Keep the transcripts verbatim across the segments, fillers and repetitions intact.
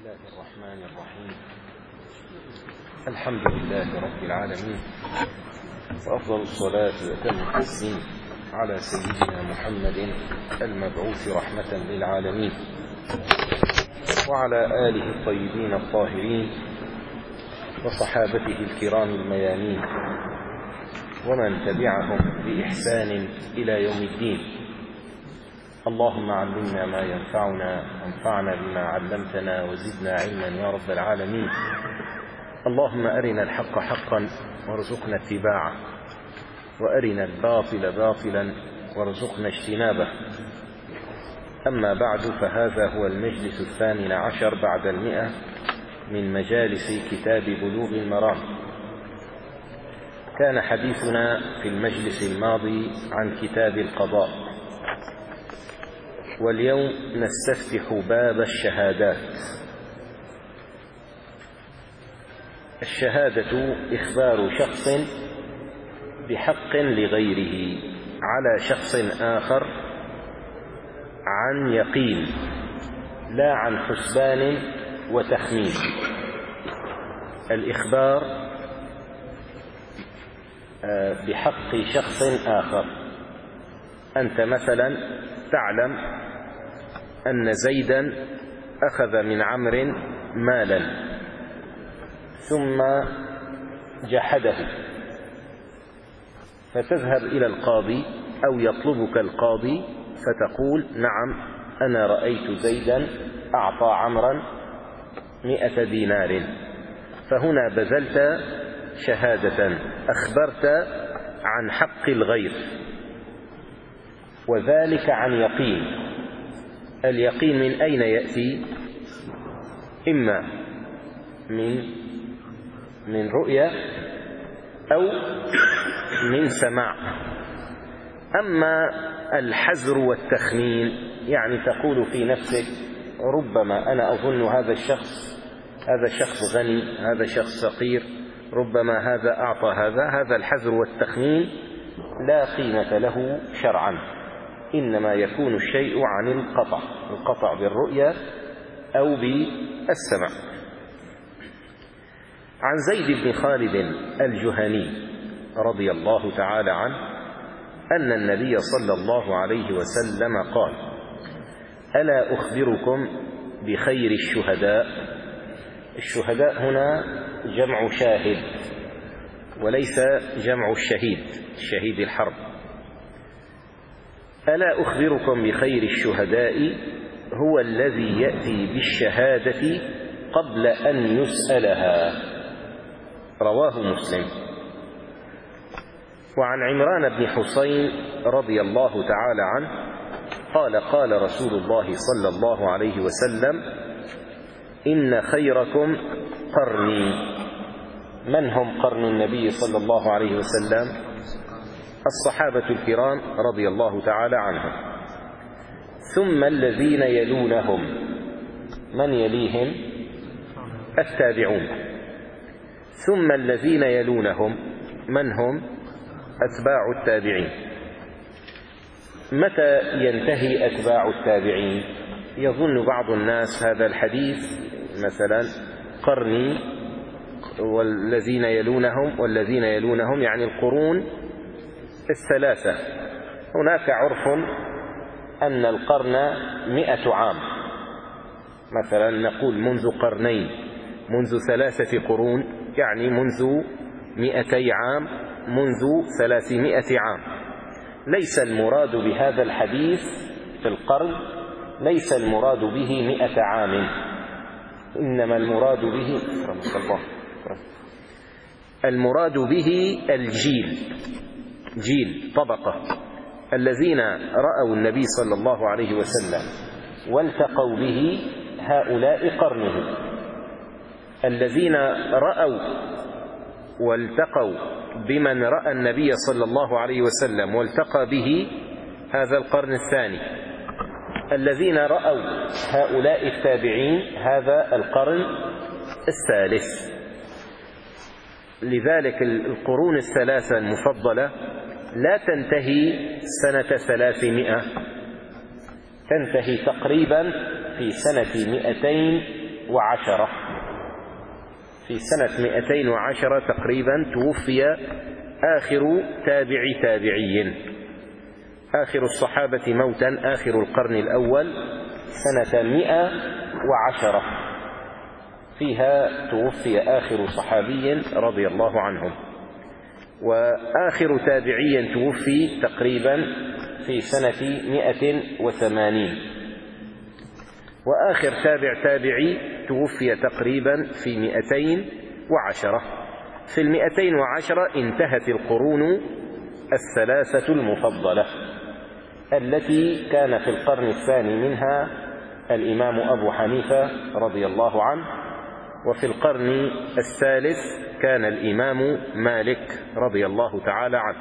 الله الرحمن الرحيم. الحمد لله رب العالمين، وأفضل الصلاة وأتم التسليم على سيدنا محمد المبعوث رحمة للعالمين، وعلى آله الطيبين الطاهرين وصحابته الكرام الميامين ومن تبعهم بإحسان إلى يوم الدين. اللهم علمنا ما ينفعنا وانفعنا بما علمتنا وزدنا علما يا رب العالمين. اللهم أرنا الحق حقا وارزقنا اتباعه، وأرنا الباطل باطلا وارزقنا اجتنابه. أما بعد، فهذا هو المجلس الثامن عشر بعد المئة من مجالس كتاب بلوغ المرام. كان حديثنا في المجلس الماضي عن كتاب القضاء، واليوم نستفتح باب الشهادات. الشهادة إخبار شخص بحق لغيره على شخص آخر عن يقين، لا عن حسبان وتخمين. الإخبار بحق شخص آخر. أنت مثلا تعلم أن زيدا أخذ من عمرو مالا ثم جحده، فتذهب إلى القاضي أو يطلبك القاضي فتقول: نعم، أنا رأيت زيدا أعطى عمرا مئة دينار. فهنا بذلت شهادة، أخبرت عن حق الغير، وذلك عن يقين. اليقين من أين يأتي؟ إما من من رؤية أو من سماع. أما الحزر والتخمين يعني تقول في نفسك: ربما أنا أظن هذا الشخص هذا شخص غني، هذا شخص فقير، ربما هذا أعطى هذا. هذا الحزر والتخمين لا قيمة له شرعا، إنما يكون الشيء عن القطع القطع بالرؤية أو بالسمع. عن زيد بن خالد الجهني رضي الله تعالى عنه أن النبي صلى الله عليه وسلم قال: ألا أخبركم بخير الشهداء؟ الشهداء هنا جمع شاهد وليس جمع الشهيد، الشهيد الحرب. ألا أخبركم بخير الشهداء؟ هو الذي يأتي بالشهادة قبل أن يسألها. رواه مسلم. وعن عمران بن حسين رضي الله تعالى عنه قال: قال رسول الله صلى الله عليه وسلم: إن خيركم قرني. من هم قرن النبي صلى الله عليه وسلم؟ الصحابة الكرام رضي الله تعالى عنهم، ثم الذين يلونهم. من يليهم؟ التابعون. ثم الذين يلونهم من هم؟ أتباع التابعين. متى ينتهي أتباع التابعين؟ يظن بعض الناس هذا الحديث مثلا قرني والذين يلونهم والذين يلونهم يعني القرون الثلاثة. هناك عرف أن القرن مئة عام، مثلا نقول منذ قرنين، منذ ثلاثة قرون، يعني منذ مئتي عام، منذ ثلاثمائة عام. ليس المراد بهذا الحديث في القرن، ليس المراد به مئة عام، إنما المراد به المراد به الجيل، جيل طبقة، الذين رأوا النبي صلى الله عليه وسلم والتقوا به، هؤلاء قرنه. الذين رأوا والتقوا بمن رأى النبي صلى الله عليه وسلم والتقى به، هذا القرن الثاني. الذين رأوا هؤلاء التابعين، هذا القرن الثالث. لذلك القرون الثلاثة المفضلة لا تنتهي سنة ثلاثمائة، تنتهي تقريبا في سنة مئتين وعشرة. في سنة مئتين وعشرة تقريبا توفي آخر تابع تابعي، آخر الصحابة موتا، آخر القرن الأول، سنة مئة وعشرة فيها توفي آخر صحابي رضي الله عنهم. وآخر تابعي توفي تقريبا في سنة مئة وثمانين، وآخر تابع تابعي توفي تقريبا في مئتين وعشرة. في المئتين وعشرة انتهت القرون الثلاثة المفضلة التي كان في القرن الثاني منها الإمام أبو حنيفة رضي الله عنه، وفي القرن الثالث كان الإمام مالك رضي الله تعالى عنه.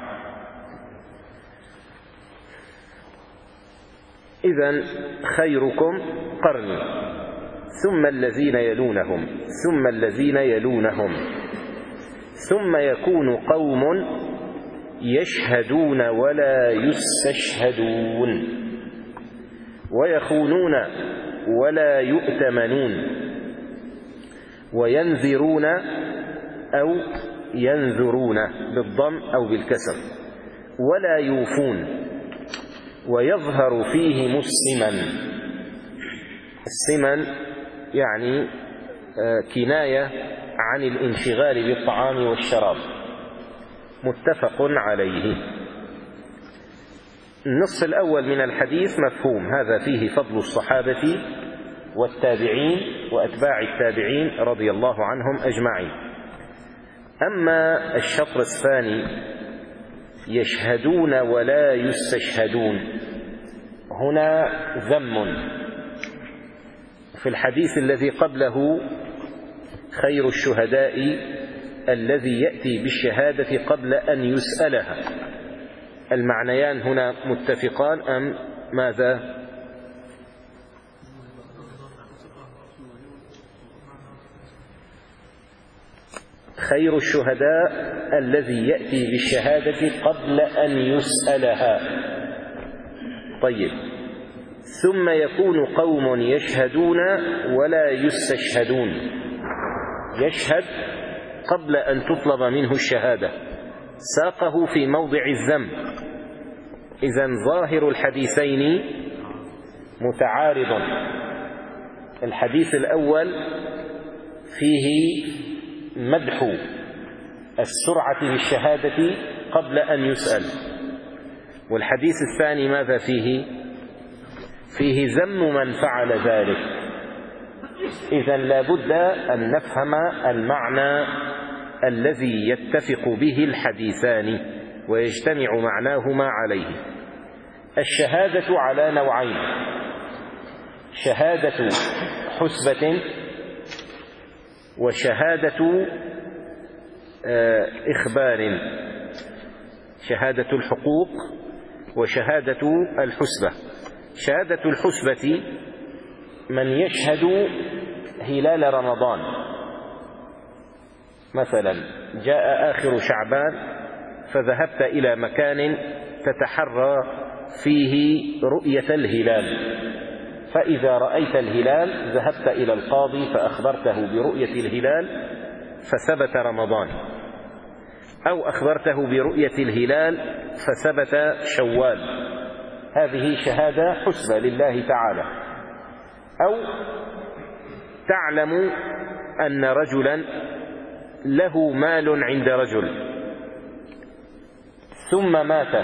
إذن خيركم قرني ثم الذين يلونهم ثم الذين يلونهم ثم يكون قوم يشهدون ولا يستشهدون ويخونون ولا يؤتمنون وينذرون أو ينذرون بالضم أو بالكسر ولا يوفون ويظهر فيه مسلما. السمن يعني كناية عن الانشغال بالطعام والشراب، متفق عليه. النصف الأول من الحديث مفهوم، هذا فيه فضل الصحابة والتابعين وأتباع التابعين رضي الله عنهم أجمعين. أما الشطر الثاني يشهدون ولا يستشهدون، هنا ذم. في الحديث الذي قبله خير الشهداء الذي يأتي بالشهادة قبل أن يسألها، المعنيان هنا متفقان أم ماذا؟ خير الشهداء الذي يأتي بالشهادة قبل أن يسألها. طيب، ثم يكون قوم يشهدون ولا يستشهدون، يشهد قبل أن تطلب منه الشهادة، ساقه في موضع الذم. إذن ظاهر الحديثين متعارض. الحديث الأول فيه مدح السرعة بالشهادة قبل أن يسأل، والحديث الثاني ماذا فيه؟ فيه ذم من فعل ذلك. إذن لا بد أن نفهم المعنى الذي يتفق به الحديثان ويجتمع معناهما عليه. الشهادة على نوعين: شهادة حسبة وشهادة إخبار، شهادة الحقوق وشهادة الحسبة. شهادة الحسبة من يشهد هلال رمضان، مثلا جاء آخر شعبان فذهبت إلى مكان تتحرى فيه رؤية الهلال، فإذا رأيت الهلال ذهبت إلى القاضي فأخبرته برؤية الهلال فثبت رمضان، أو أخبرته برؤية الهلال فثبت شوال. هذه شهادة حسبة لله تعالى. أو تعلم أن رجلا له مال عند رجل ثم مات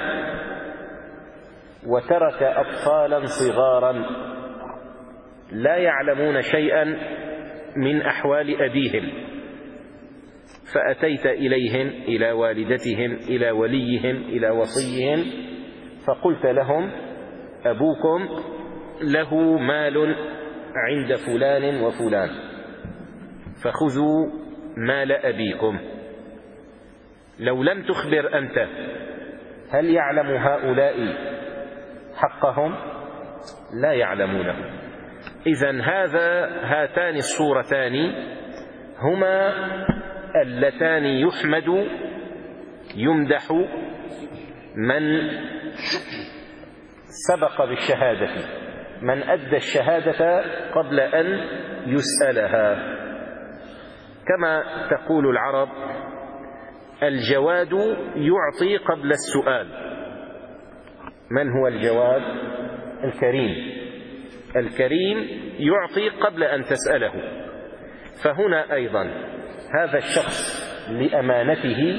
وترك أطفالا صغارا لا يعلمون شيئا من أحوال أبيهم، فأتيت إليهم، إلى والدتهم، إلى وليهم، إلى وصيهم، فقلت لهم أبوكم له مال عند فلان وفلان فخذوا مال أبيكم. لو لم تخبر أنت، هل يعلم هؤلاء حقهم؟ لا يعلمونه. إذن هذا هاتان الصورتان هما اللتان يحمد يمدح من سبق بالشهادة، من أدى الشهادة قبل أن يسألها، كما تقول العرب: الجواد يعطي قبل السؤال. من هو الجواد؟ الكريم. الكريم يعطي قبل أن تسأله. فهنا أيضا هذا الشخص لأمانته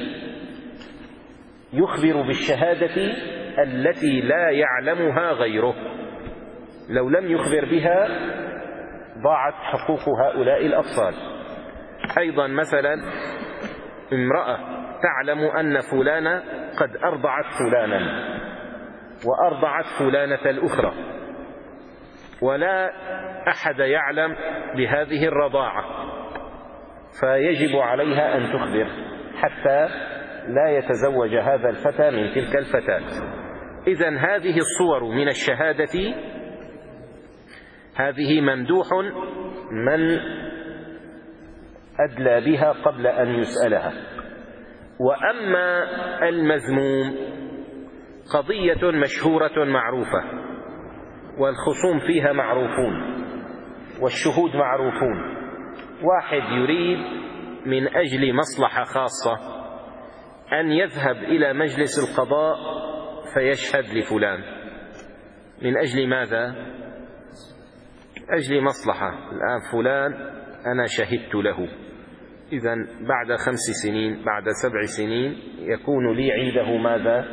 يخبر بالشهادة التي لا يعلمها غيره. لو لم يخبر بها ضاعت حقوق هؤلاء الأطفال. أيضا مثلا امرأة تعلم أن فلانة قد أرضعت فلانا وأرضعت فلانة الأخرى، ولا أحد يعلم بهذه الرضاعة، فيجب عليها أن تخبر حتى لا يتزوج هذا الفتى من تلك الفتاة. إذن هذه الصور من الشهادة هذه ممدوح من أدلى بها قبل أن يسألها. وأما المذموم قضية مشهورة معروفة، والخصوم فيها معروفون والشهود معروفون. واحد يريد من أجل مصلحة خاصة أن يذهب إلى مجلس القضاء فيشهد لفلان. من أجل ماذا؟ أجل مصلحة. الآن فلان أنا شهدت له، إذن بعد خمس سنين بعد سبع سنين يكون لي عنده ماذا؟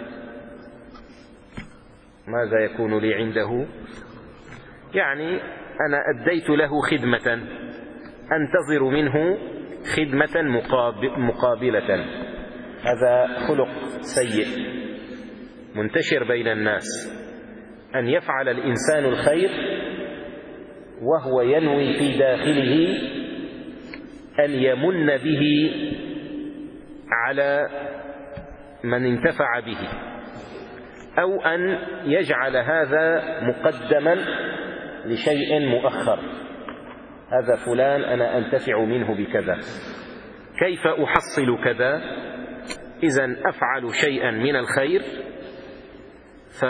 ماذا يكون لي عنده؟ يعني أنا أديت له خدمة، أنتظر منه خدمة مقابلة. هذا خلق سيء منتشر بين الناس، أن يفعل الإنسان الخير وهو ينوي في داخله أن يمن به على من انتفع به، أو أن يجعل هذا مقدما لشيء مؤخر. هذا فلان أنا أنتفع منه بكذا، كيف أحصل كذا؟ إذن أفعل شيئا من الخير ف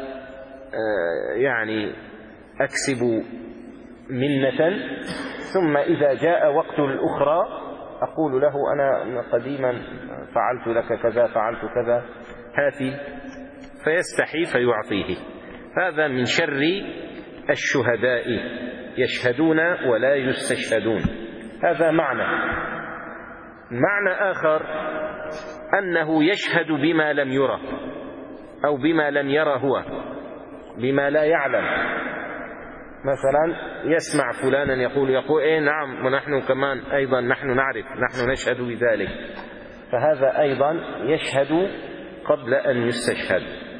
يعني أكسب منة، ثم إذا جاء وقت الأخرى أقول له أنا قديما فعلت لك كذا فعلت كذا، هاتي، فيستحي فيعطيه. هذا من شر الشهداء، يشهدون ولا يستشهدون. هذا معنى. معنى آخر أنه يشهد بما لم يرى أو بما لم يرى هو، بما لا يعلم. مثلا يسمع فلانا يقول يقول إيه نعم ونحن كمان أيضا نحن نعرف، نحن نشهد بذلك، فهذا أيضا يشهد قبل أن يستشهد.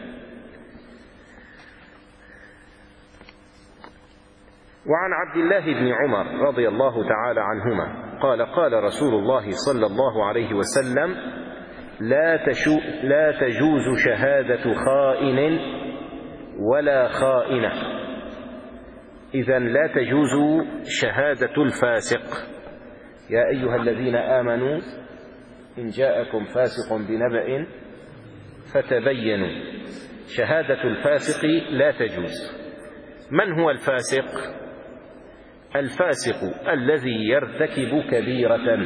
وعن عبد الله بن عمر رضي الله تعالى عنهما قال قال رسول الله صلى الله عليه وسلم: لا, تشو لا تجوز شهادة خائن ولا خائنة. إذن لا تجوز شهادة الفاسق. يا أيها الذين آمنوا إن جاءكم فاسق بنبأ فتبينوا. شهادة الفاسق لا تجوز. من هو الفاسق؟ الفاسق الذي يرتكب كبيرة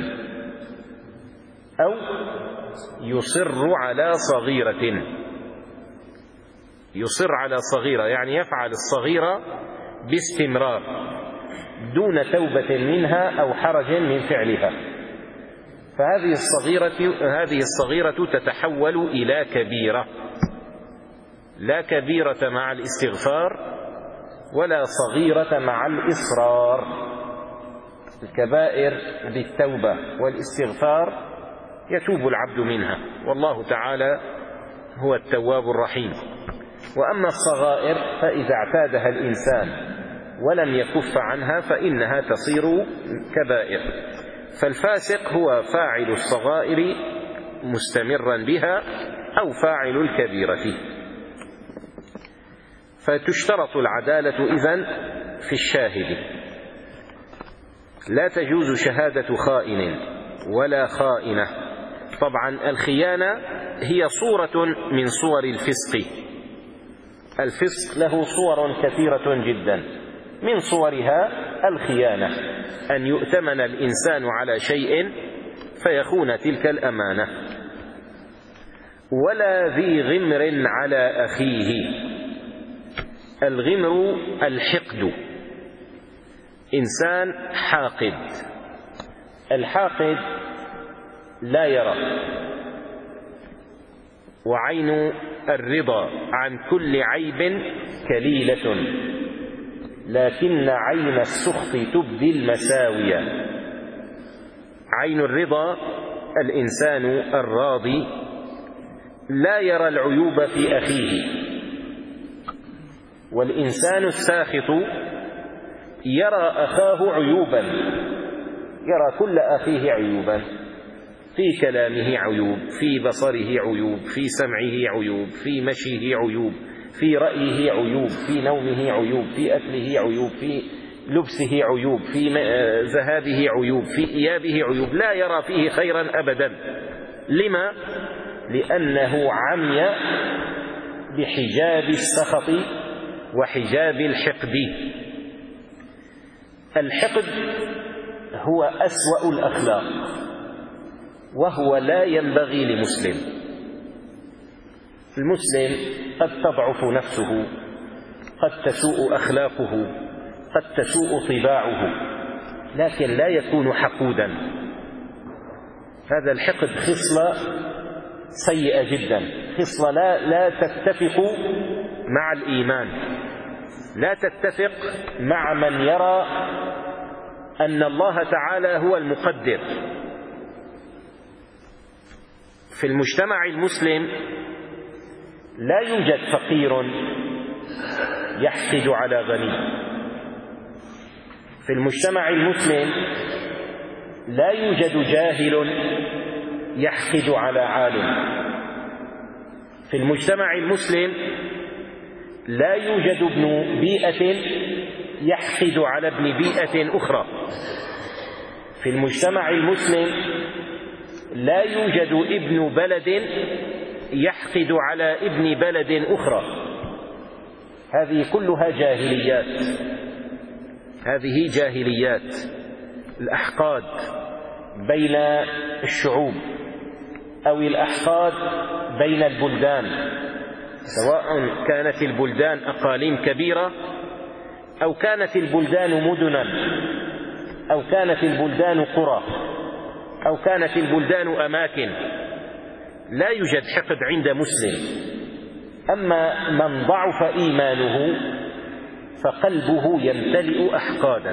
أو يصر على صغيرة. يصر على صغيرة يعني يفعل الصغيرة باستمرار دون توبة منها أو حرج من فعلها، فهذه الصغيرة هذه الصغيرة تتحول إلى كبيرة. لا كبيرة مع الاستغفار ولا صغيرة مع الإصرار. الكبائر بالتوبة والاستغفار يتوب العبد منها، والله تعالى هو التواب الرحيم. وأما الصغائر فإذا اعتادها الإنسان ولم يكف عنها فإنها تصير كبائر. فالفاسق هو فاعل الصغائر مستمرا بها أو فاعل الكبيرة. فتشترط العدالة إذن في الشاهد. لا تجوز شهادة خائن ولا خائنة. طبعا الخيانة هي صورة من صور الفسق. الفسق له صور كثيرة جدا، من صورها الخيانة، أن يؤتمن الإنسان على شيء فيخون تلك الأمانة. ولا ذي غمر على أخيه. الغمر الحقد، إنسان حاقد. الحاقد لا يرى، وعين الرضا عن كل عيب كليلة، لكن عين السخط تبدي المساوية. عين الرضا الإنسان الراضي لا يرى العيوب في أخيه، والإنسان الساخط يرى أخاه عيوبا، يرى كل أخيه عيوبا، في كلامه عيوب، في بصره عيوب، في سمعه عيوب، في مشيه عيوب، في رأيه عيوب، في نومه عيوب، في أكله عيوب، في لبسه عيوب، في ذهابه عيوب، في إيابه عيوب، لا يرى فيه خيرا أبدا. لما؟ لأنه عمي بحجاب السخط وحجاب الحقد. الحقد هو أسوأ الأخلاق، وهو لا ينبغي لمسلم. المسلم قد تضعف نفسه، قد تسوء أخلاقه، قد تسوء طباعه، لكن لا يكون حقودا. هذا الحقد خصلة سيئة جدا، خصلة لا, لا تتفق مع الإيمان، لا تتفق مع من يرى أن الله تعالى هو المقدر. في المجتمع المسلم لا يوجد فقير يحقد على غني. في المجتمع المسلم لا يوجد جاهل يحقد على عالم. في المجتمع المسلم لا يوجد ابن بيئة يحقد على ابن بيئة أخرى. في المجتمع المسلم لا يوجد ابن بلد يحقد على ابن بلد أخرى. هذه كلها جاهليات، هذه جاهليات. الأحقاد بين الشعوب أو الأحقاد بين البلدان، سواء كانت البلدان أقاليم كبيرة أو كانت البلدان مدنا أو كانت البلدان قرى أو كانت البلدان أماكن، لا يوجد حقد عند مسلم. أما من ضعف إيمانه فقلبه يمتلئ أحقادا،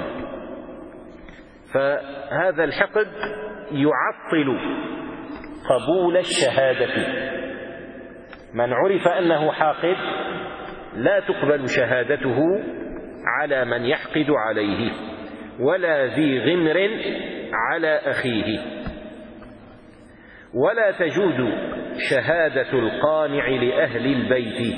فهذا الحقد يعطل قبول الشهادة. من عرف أنه حاقد لا تقبل شهادته على من يحقد عليه. ولا ذي غمر على أخيه. ولا تجوز شهادة القانع لأهل البيت.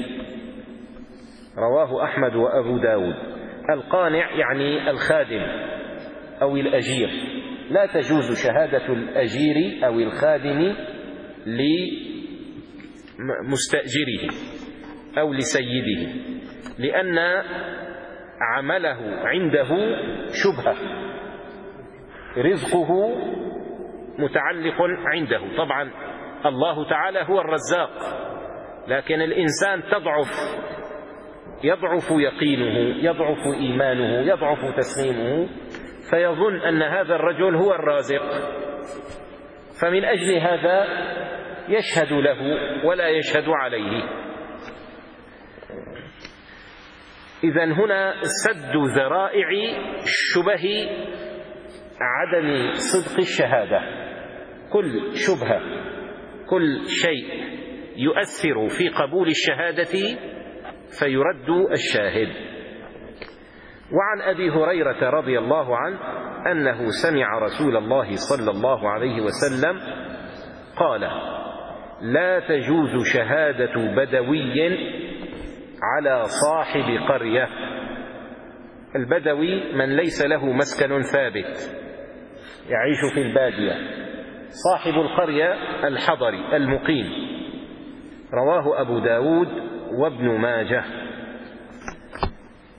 رواه أحمد وأبو داود. القانع يعني الخادم أو الأجير، لا تجوز شهادة الأجير أو الخادم لمستأجره أو لسيده، لأن عمله عنده شبهة، رزقه متعلق عنده. طبعا الله تعالى هو الرزاق، لكن الإنسان تضعف يضعف يقينه، يضعف إيمانه، يضعف تسليمه، فيظن أن هذا الرجل هو الرازق، فمن أجل هذا يشهد له ولا يشهد عليه. إذن هنا سد ذرائع شبه عدم صدق الشهادة. كل شبهة، كل شيء يؤثر في قبول الشهادة فيرد الشاهد. وعن أبي هريرة رضي الله عنه أنه سمع رسول الله صلى الله عليه وسلم قال: لا تجوز شهادة بدوي على صاحب قرية. البدوي من ليس له مسكن ثابت يعيش في البادية. صاحب القرية الحضري المقيم. رواه أبو داود وابن ماجه.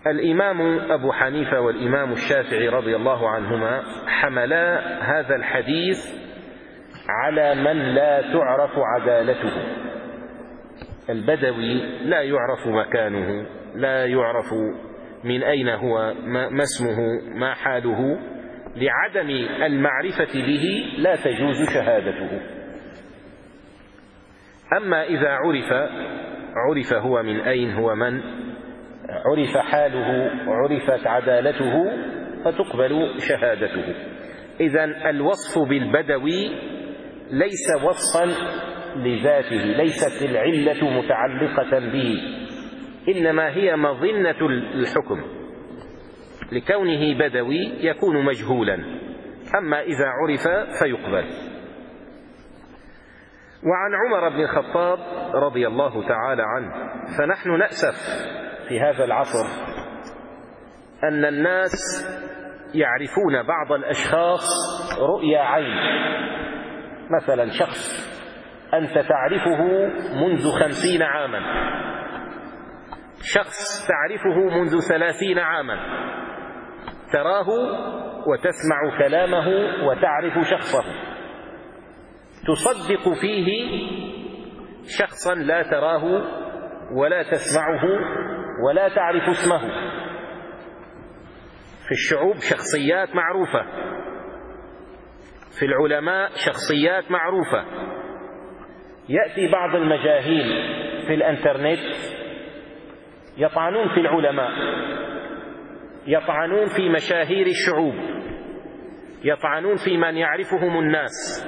الإمام أبو حنيفة والإمام الشافعي رضي الله عنهما حملا هذا الحديث على من لا تعرف عدالته. البدوي لا يعرف مكانه، لا يعرف من أين هو، ما اسمه، ما حاله، لعدم المعرفة به لا تجوز شهادته. أما إذا عرف عرف هو من أين، هو من، عرف حاله، عرفت عدالته، فتقبل شهادته. إذن الوصف بالبدوي ليس وصفا لذاته، ليست العلة متعلقة به، إنما هي مظنة الحكم، لكونه بدوي يكون مجهولا، أما إذا عرف فيقبل. وعن عمر بن الخطاب رضي الله تعالى عنه، فنحن نأسف في هذا العصر أن الناس يعرفون بعض الأشخاص رؤيا عين. مثلا شخص أنت تعرفه منذ خمسين عاما، شخص تعرفه منذ ثلاثين عاما، تراه وتسمع كلامه وتعرف شخصه، تصدق فيه شخصا لا تراه ولا تسمعه ولا تعرف اسمه. في الشعوب شخصيات معروفة، في العلماء شخصيات معروفة. يأتي بعض المجاهيل في الانترنت يطعنون في العلماء، يطعنون في مشاهير الشعوب، يطعنون في من يعرفهم الناس.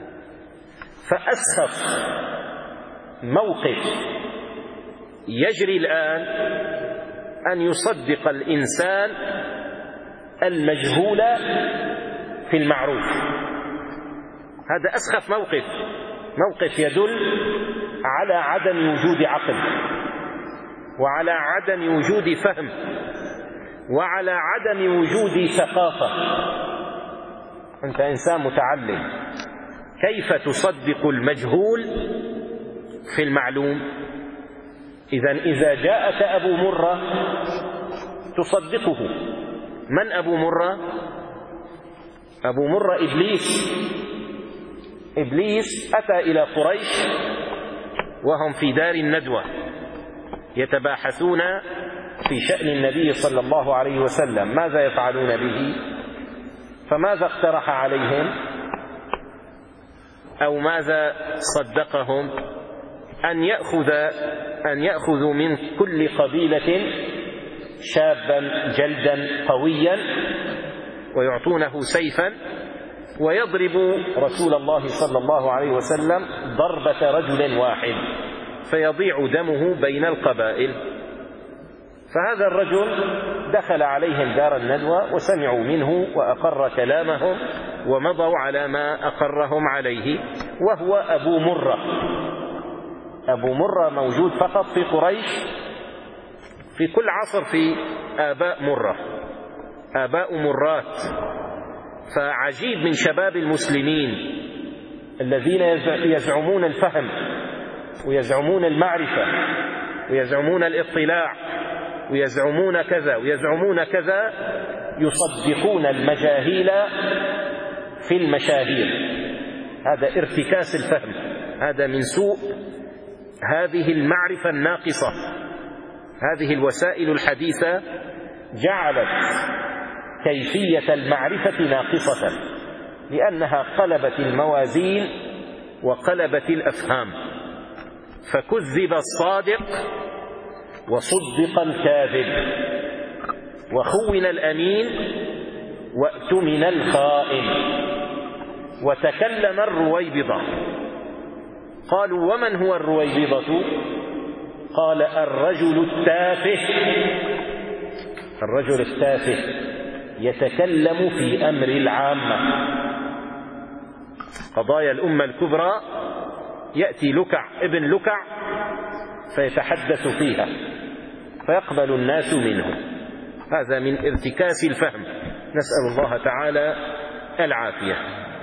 فأسخف موقف يجري الآن أن يصدق الإنسان المجهول في المعروف. هذا أسخف موقف، موقف يدل على عدم وجود عقل، وعلى عدم وجود فهم، وعلى عدم وجود ثقافة. أنت إنسان متعلم، كيف تصدق المجهول في المعلوم؟ إذن إذا جاءك أبو مرة تصدقه. من أبو مرة؟ أبو مرة إبليس. إبليس أتى إلى قريش وهم في دار الندوة يتباحثون في شأن النبي صلى الله عليه وسلم، ماذا يفعلون به؟ فماذا اقترح عليهم أو ماذا صدقهم؟ أن يأخذ أن يأخذوا من كل قبيلة شابا جلدا قويا ويعطونه سيفا ويضرب رسول الله صلى الله عليه وسلم ضربة رجل واحد فيضيع دمه بين القبائل. فهذا الرجل دخل عليهم دار الندوة وسمعوا منه وأقر كلامهم ومضوا على ما أقرهم عليه، وهو أبو مرة. أبو مرة موجود فقط في قريش، في كل عصر في آباء مرة، آباء مرات. فعجيب من شباب المسلمين الذين يزعمون الفهم ويزعمون المعرفة ويزعمون الاطلاع ويزعمون كذا ويزعمون كذا، يصدقون المجاهيل في المشاهير. هذا ارتكاس الفهم، هذا من سوء هذه المعرفة الناقصة. هذه الوسائل الحديثة جعلت كيفية المعرفة ناقصة، لأنها قلبت الموازين وقلبت الأفهام، فكذب الصادق وصدق الكاذب، وخون الأمين وأتمن الخائن، وتكلم الرويبضة. قالوا: ومن هو الرويبضة؟ قال: الرجل التافه. الرجل التافه يتكلم في أمر العامة، قضايا الأمة الكبرى، يأتي لكع ابن لكع فيتحدث فيها فيقبل الناس منه. هذا من ارتكاس الفهم، نسأل الله تعالى العافية.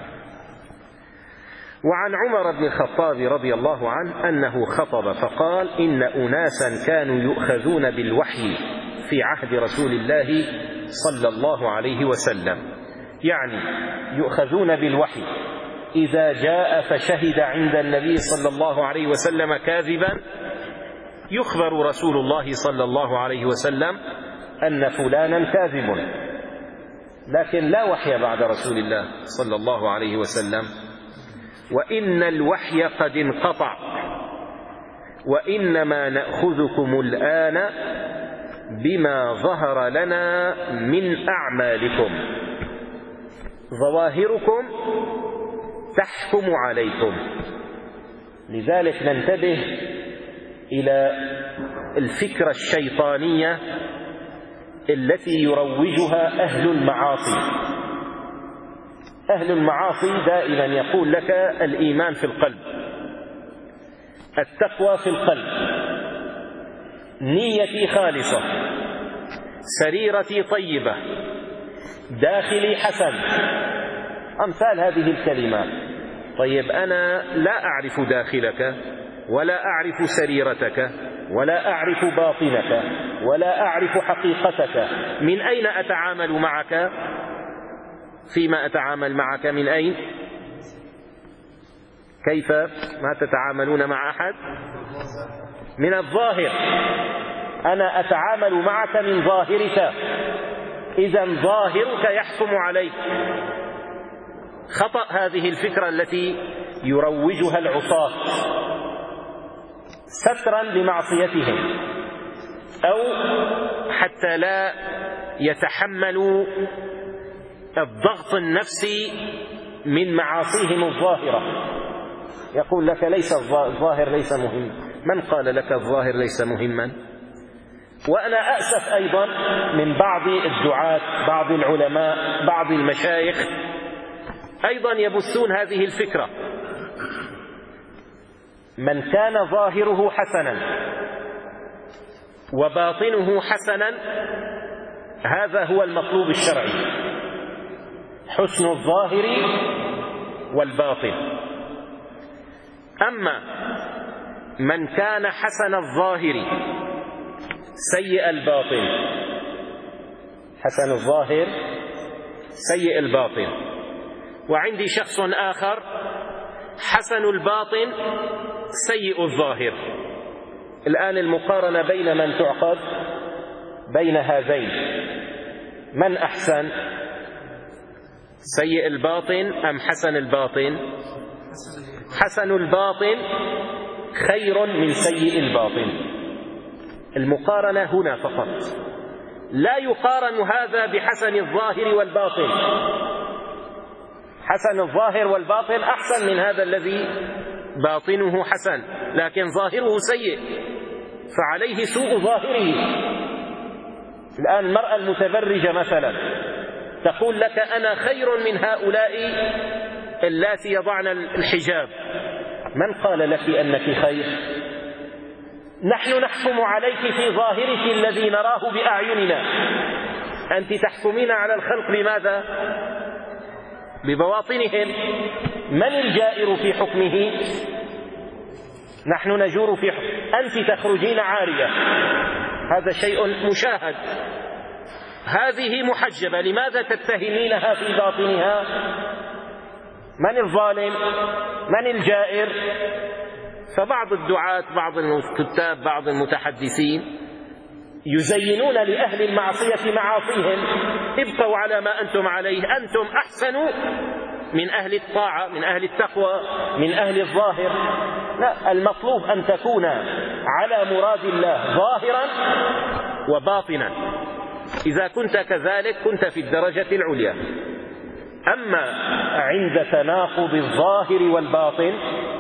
وعن عمر بن الخطاب رضي الله عنه أنه خطب فقال: إن أناسا كانوا يؤخذون بالوحي في عهد رسول الله صلى الله عليه وسلم. يعني يؤخذون بالوحي، إذا جاء فشهد عند النبي صلى الله عليه وسلم كاذبا يخبر رسول الله صلى الله عليه وسلم أن فلانا كاذب، لكن لا وحي بعد رسول الله صلى الله عليه وسلم. وإن الوحي قد انقطع وإنما نأخذكم الآن بما ظهر لنا من أعمالكم، ظواهركم تحكم عليكم. لذلك ننتبه إلى الفكرة الشيطانية التي يروجها أهل المعاصي. أهل المعاصي دائما يقول لك الإيمان في القلب، التقوى في القلب، نيتي خالصة، سريرتي طيبة، داخلي حسن، أمثال هذه الكلمات. طيب أنا لا أعرف داخلك ولا أعرف سريرتك ولا أعرف باطنك ولا أعرف حقيقتك، من أين أتعامل معك؟ فيما أتعامل معك من أين؟ كيف ما تتعاملون مع أحد؟ من الظاهر. أنا أتعامل معك من ظاهرك، إذن ظاهرك يحكم عليك. خطأ هذه الفكرة التي يروجها العصاة سترا لمعصيتهم، أو حتى لا يتحملوا الضغط النفسي من معاصيهم الظاهرة. يقول لك ليس الظاهر ليس مهم. من قال لك الظاهر ليس مهما؟ وأنا أأسف أيضا من بعض الدعاة، بعض العلماء، بعض المشايخ أيضا يبثون هذه الفكرة. من كان ظاهره حسنا وباطنه حسنا هذا هو المطلوب الشرعي، حسن الظاهر والباطن. أما من كان حسن الظاهر سيء الباطن، حسن الظاهر سيء الباطن، وعندي شخص آخر حسن الباطن سيء الظاهر. الآن المقارنة بين من تعقد بين هذين، من أحسن؟ سيء الباطن أم حسن الباطن؟ حسن الباطن خير من سيء الباطن. المقارنة هنا فقط، لا يقارن هذا بحسن الظاهر والباطن. حسن الظاهر والباطن أحسن من هذا الذي باطنه حسن لكن ظاهره سيء، فعليه سوء ظاهره. الآن المرأة المتبرجة مثلا تقول لك أنا خير من هؤلاء اللاتي يضعن الحجاب. من قال لك أنك خير؟ نحن نحكم عليك في ظاهرك الذي نراه بأعيننا، أنت تحكمين على الخلق بماذا؟ ببواطنهم. من الجائر في حكمه؟ نحن نجور في حكم. أنت تخرجين عارية، هذا شيء مشاهد. هذه محجبة، لماذا تتهمينها في باطنها؟ من الظالم؟ من الجائر؟ فبعض الدعاة، بعض الكتاب، بعض المتحدثين يزينون لأهل المعصية معاصيهم. ابقوا على ما أنتم عليه، أنتم أحسن من أهل الطاعة، من أهل التقوى، من أهل الظاهر. لا، المطلوب أن تكون على مراد الله ظاهرا وباطنا. إذا كنت كذلك كنت في الدرجة العليا. أما عند تناقض الظاهر والباطن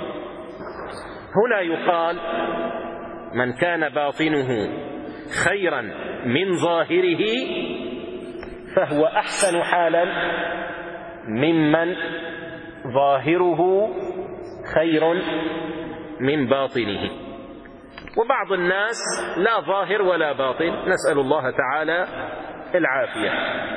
هنا يقال من كان باطنه خيرا من ظاهره فهو أحسن حالا ممن ظاهره خير من باطنه. وبعض الناس لا ظاهر ولا باطن، نسأل الله تعالى العافية.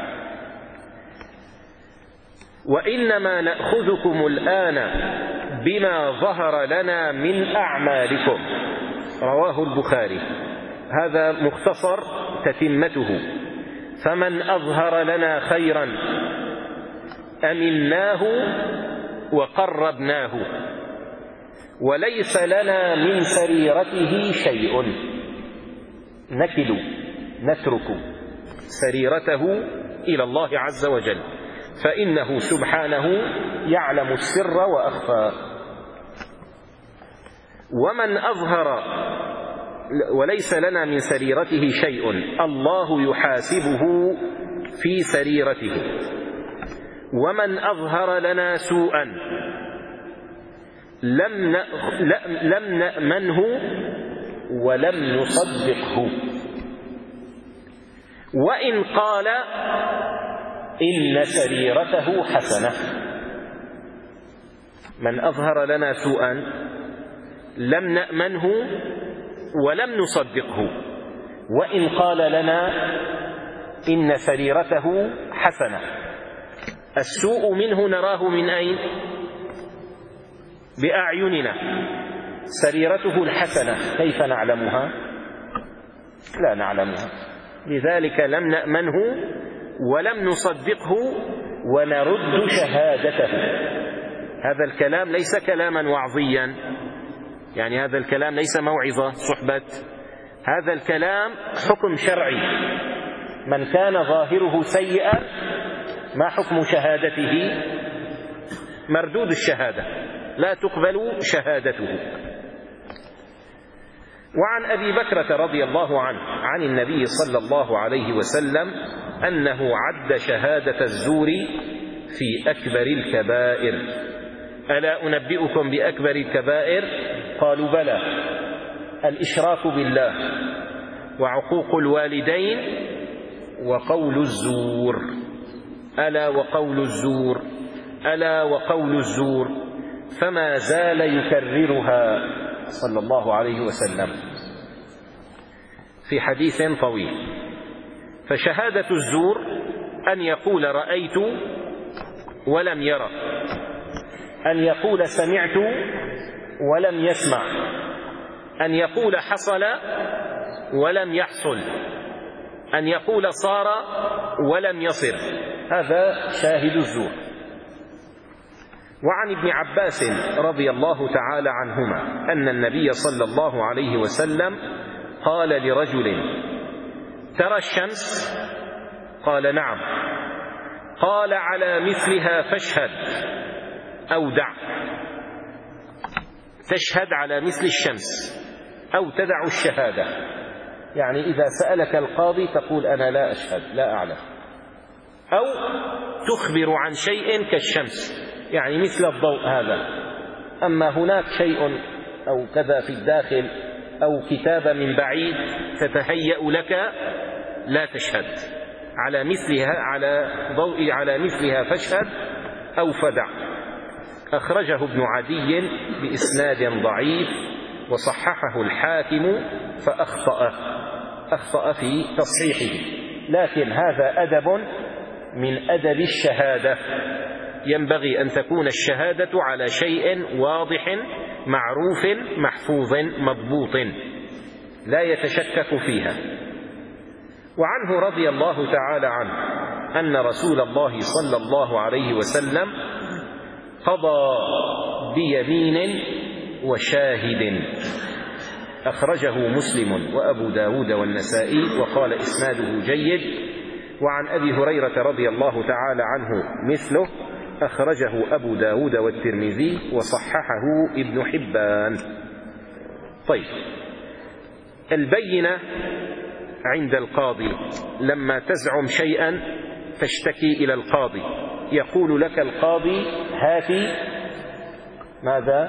وإنما نأخذكم الآن بما ظهر لنا من أعمالكم، رواه البخاري. هذا مختصر تتمته. فمن أظهر لنا خيرا أمناه وقربناه، وليس لنا من سريرته شيء. نكل نترك سريرته إلى الله عز وجل، فإنه سبحانه يعلم السر وأخفى. ومن أظهر وليس لنا من سريرته شيء، الله يحاسبه في سريرته. ومن أظهر لنا سوءا لم لم نأمنه ولم نصدقه، وإن قال إن سريرته حسنة. من أظهر لنا سوءا لم نأمنه ولم نصدقه، وإن قال لنا إن سريرته حسنة. السوء منه نراه من أين؟ بأعيننا. سريرته الحسنة كيف نعلمها؟ لا نعلمها، لذلك لم نأمنه ولم نصدقه ونرد شهادته. هذا الكلام ليس كلاما وعظيا، يعني هذا الكلام ليس موعظة صحبة، هذا الكلام حكم شرعي. من كان ظاهره سيئا ما حكم شهادته؟ مردود الشهادة، لا تقبل شهادته. وعن أبي بكرة رضي الله عنه عن النبي صلى الله عليه وسلم أنه عد شهادة الزور في أكبر الكبائر. ألا أنبئكم بأكبر الكبائر؟ قالوا بلى. الإشراك بالله، وعقوق الوالدين، وقول الزور. ألا وقول الزور، ألا وقول الزور. فما زال يكررها صلى الله عليه وسلم في حديث طويل. فشهادة الزور أن يقول رأيت ولم يرى، أن يقول سمعت ولم يسمع، أن يقول حصل ولم يحصل، أن يقول صار ولم يصر. هذا شاهد الزور. وعن ابن عباس رضي الله تعالى عنهما أن النبي صلى الله عليه وسلم قال لرجل: ترى الشمس؟ قال: نعم. قال: على مثلها فاشهد أو دع. تشهد على مثل الشمس أو تدع الشهادة، يعني إذا سألك القاضي تقول أنا لا أشهد، لا أعلم، أو تخبر عن شيء كالشمس، يعني مثل الضوء هذا. أما هناك شيء أو كذا في الداخل أو كتابة من بعيد تتهيأ لك، لا تشهد. على مثلها، على ضوء على مثلها فاشهد أو فدع. أخرجه ابن عدي بإسناد ضعيف وصححه الحاكم فأخطأ أخطأ في تصحيحه. لكن هذا أدب من أدب الشهادة، ينبغي أن تكون الشهادة على شيء واضح معروف محفوظ مضبوط لا يتشكك فيها. وعنه رضي الله تعالى عنه أن رسول الله صلى الله عليه وسلم قضى بيمين وشاهد. أخرجه مسلم وأبو داود والنسائي وقال إسناده جيد. وعن أبي هريرة رضي الله تعالى عنه مثله، أخرجه أبو داود والترمذي وصححه ابن حبان. طيب، البينة عند القاضي لما تزعم شيئا تشتكي إلى القاضي، يقول لك القاضي: هاتي ماذا؟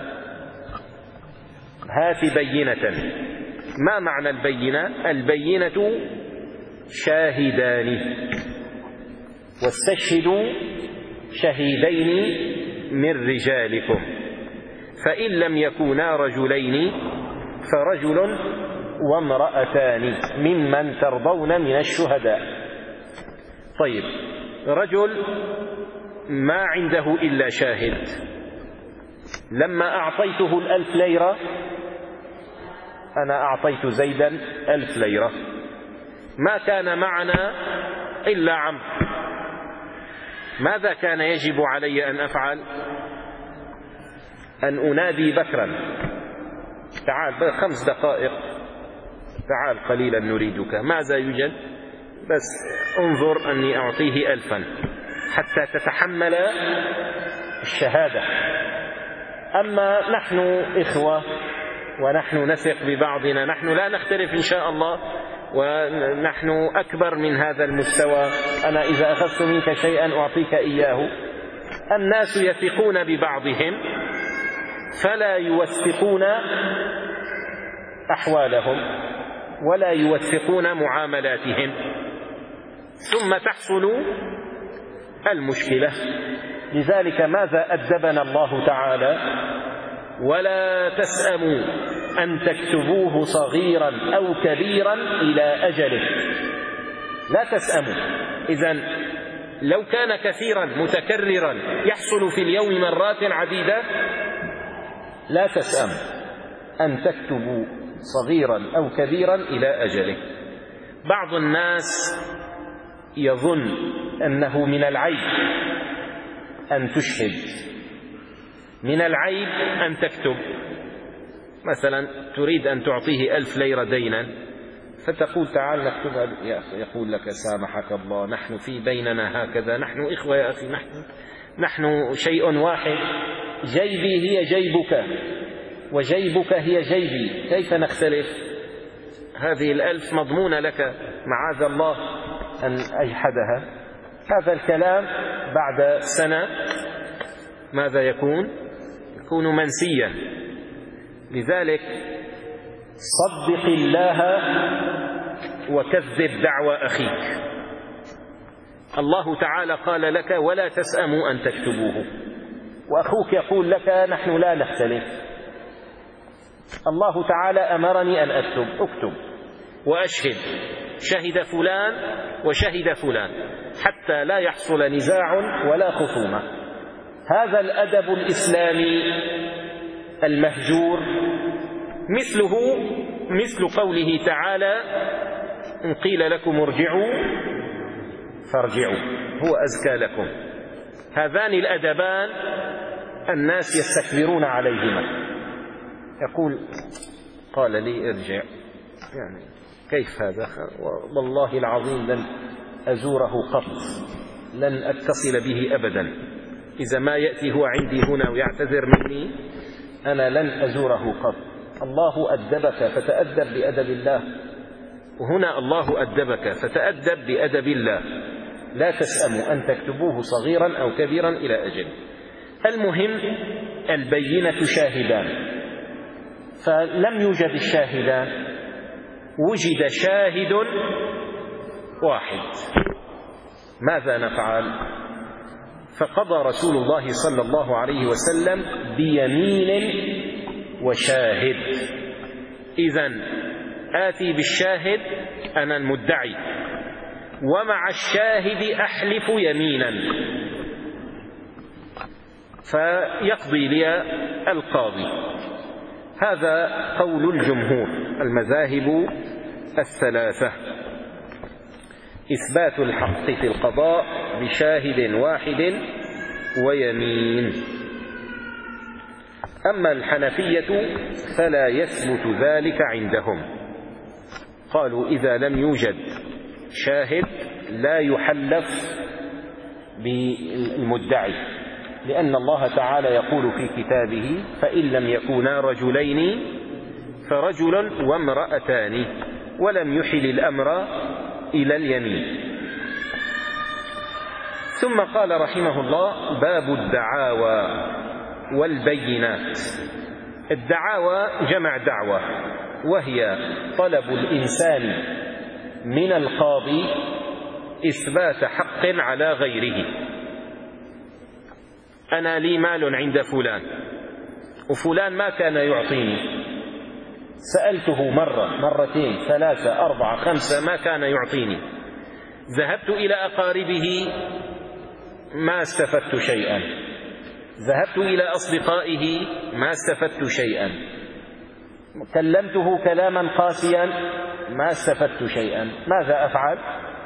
هات بينة. ما معنى البينة؟ البينة شاهدان، واستشهدوا شهيدين من رجالكم، فإن لم يكونا رجلين فرجل وامرأتان ممن ترضون من الشهداء. طيب، رجل ما عنده إلا شاهد، لما أعطيته الألف ليرة، أنا أعطيت زيدا ألف ليرة، ما كان معنا إلا عمرو. ماذا كان يجب علي أن أفعل؟ أن أنادي بكرا، تعال خمس دقائق، تعال قليلا نريدك، ماذا يوجد؟ بس انظر أني أعطيه ألفا حتى تتحمل الشهادة. أما نحن إخوة ونحن نثق ببعضنا، نحن لا نختلف إن شاء الله، ونحن أكبر من هذا المستوى. أنا إذا أخذت منك شيئا أعطيك إياه. الناس يثقون ببعضهم فلا يوثقون أحوالهم ولا يوثقون معاملاتهم، ثم تحصل المشكلة. لذلك ماذا أدبنا الله تعالى؟ ولا تسأموا أن تكتبوه صغيرا أو كبيرا إلى أجله. لا تسأموا. إذن لو كان كثيرا متكررا يحصل في اليوم مرات عديدة، لا تسأموا أن تكتبوا صغيرا أو كبيرا إلى أجله. بعض الناس يظن أنه من العيب أن تشهد، من العيب أن تكتب. مثلا تريد أن تعطيه ألف ليرة دينا، فتقول تعال نكتبها، يقول لك سامحك الله، نحن في بيننا هكذا، نحن إخوة يا أخي، نحن, نحن شيء واحد، جيبي هي جيبك وجيبك هي جيبي، كيف نختلف؟ هذه الألف مضمونة لك، معاذ الله أن أجحدها. هذا الكلام بعد سنة ماذا يكون؟ يكون منسيا. لذلك صدق الله وكذب دعوى أخيك. الله تعالى قال لك ولا تسأموا أن تكتبوه، وأخوك يقول لك نحن لا نختلف. الله تعالى أمرني أن أكتب، أكتب وأشهد، شهد فلان وشهد فلان، حتى لا يحصل نزاع ولا خصومة. هذا الأدب الإسلامي المهجور، مثله مثل قوله تعالى إن قيل لكم ارجعوا فارجعوا هو أزكى لكم. هذان الأدبان الناس يستكبرون عليهما. يقول قال لي ارجع، يعني كيف هذا؟ والله العظيم لن أزوره قط، لن أتصل به أبدا. إذا ما يأتي هو عندي هنا ويعتذر مني أنا لن أزوره قط. الله أدبك فتأدب بأدب الله، وهنا الله أدبك فتأدب بأدب الله. لا تسأموا أن تكتبوه صغيرا أو كبيرا إلى أجل. المهم البينة شاهدان، فلم يوجد الشاهدان، وجد شاهد واحد. ماذا نفعل؟ فقضى رسول الله صلى الله عليه وسلم بيمين وشاهد. إذن آتي بالشاهد أنا المدعي، ومع الشاهد أحلف يمينا، فيقضي لي القاضي. هذا قول الجمهور المذاهب الثلاثة، إثبات الحق في القضاء بشاهد واحد ويمين. أما الحنفية فلا يثبت ذلك عندهم، قالوا إذا لم يوجد شاهد لا يحلف بالمدعي، لأن الله تعالى يقول في كتابه فإن لم يكونا رجلين فرجل وامرأتان، ولم يحل الأمر إلى اليمين. ثم قال رحمه الله باب الدعاوى والبينات. الدعاوى جمع دعوة، وهي طلب الإنسان من القاضي إثبات حق على غيره. أنا لي مال عند فلان وفلان ما كان يعطيني، سألته مرة مرتين ثلاثة أربعة خمسة ما كان يعطيني، ذهبت إلى أقاربه ما استفدت شيئا، ذهبت إلى أصدقائه ما استفدت شيئا، كلمته كلاما قاسيا ما استفدت شيئا، ماذا أفعل؟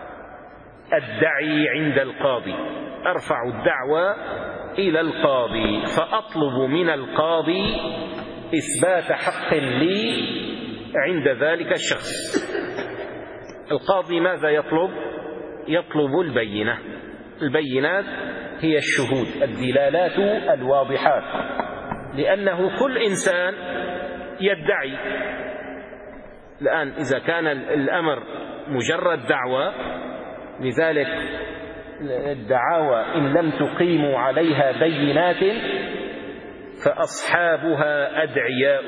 أدعي عند القاضي، أرفع الدعوى إلى القاضي فأطلب من القاضي إثبات حق لي عند ذلك الشخص. القاضي ماذا يطلب؟ يطلب البينة. البينات هي الشهود، الدلالات الواضحات، لأنه كل إنسان يدعي. الآن إذا كان الأمر مجرد دعوة، لذلك الدعاوى إن لم تقيموا عليها بينات فأصحابها أدعياء.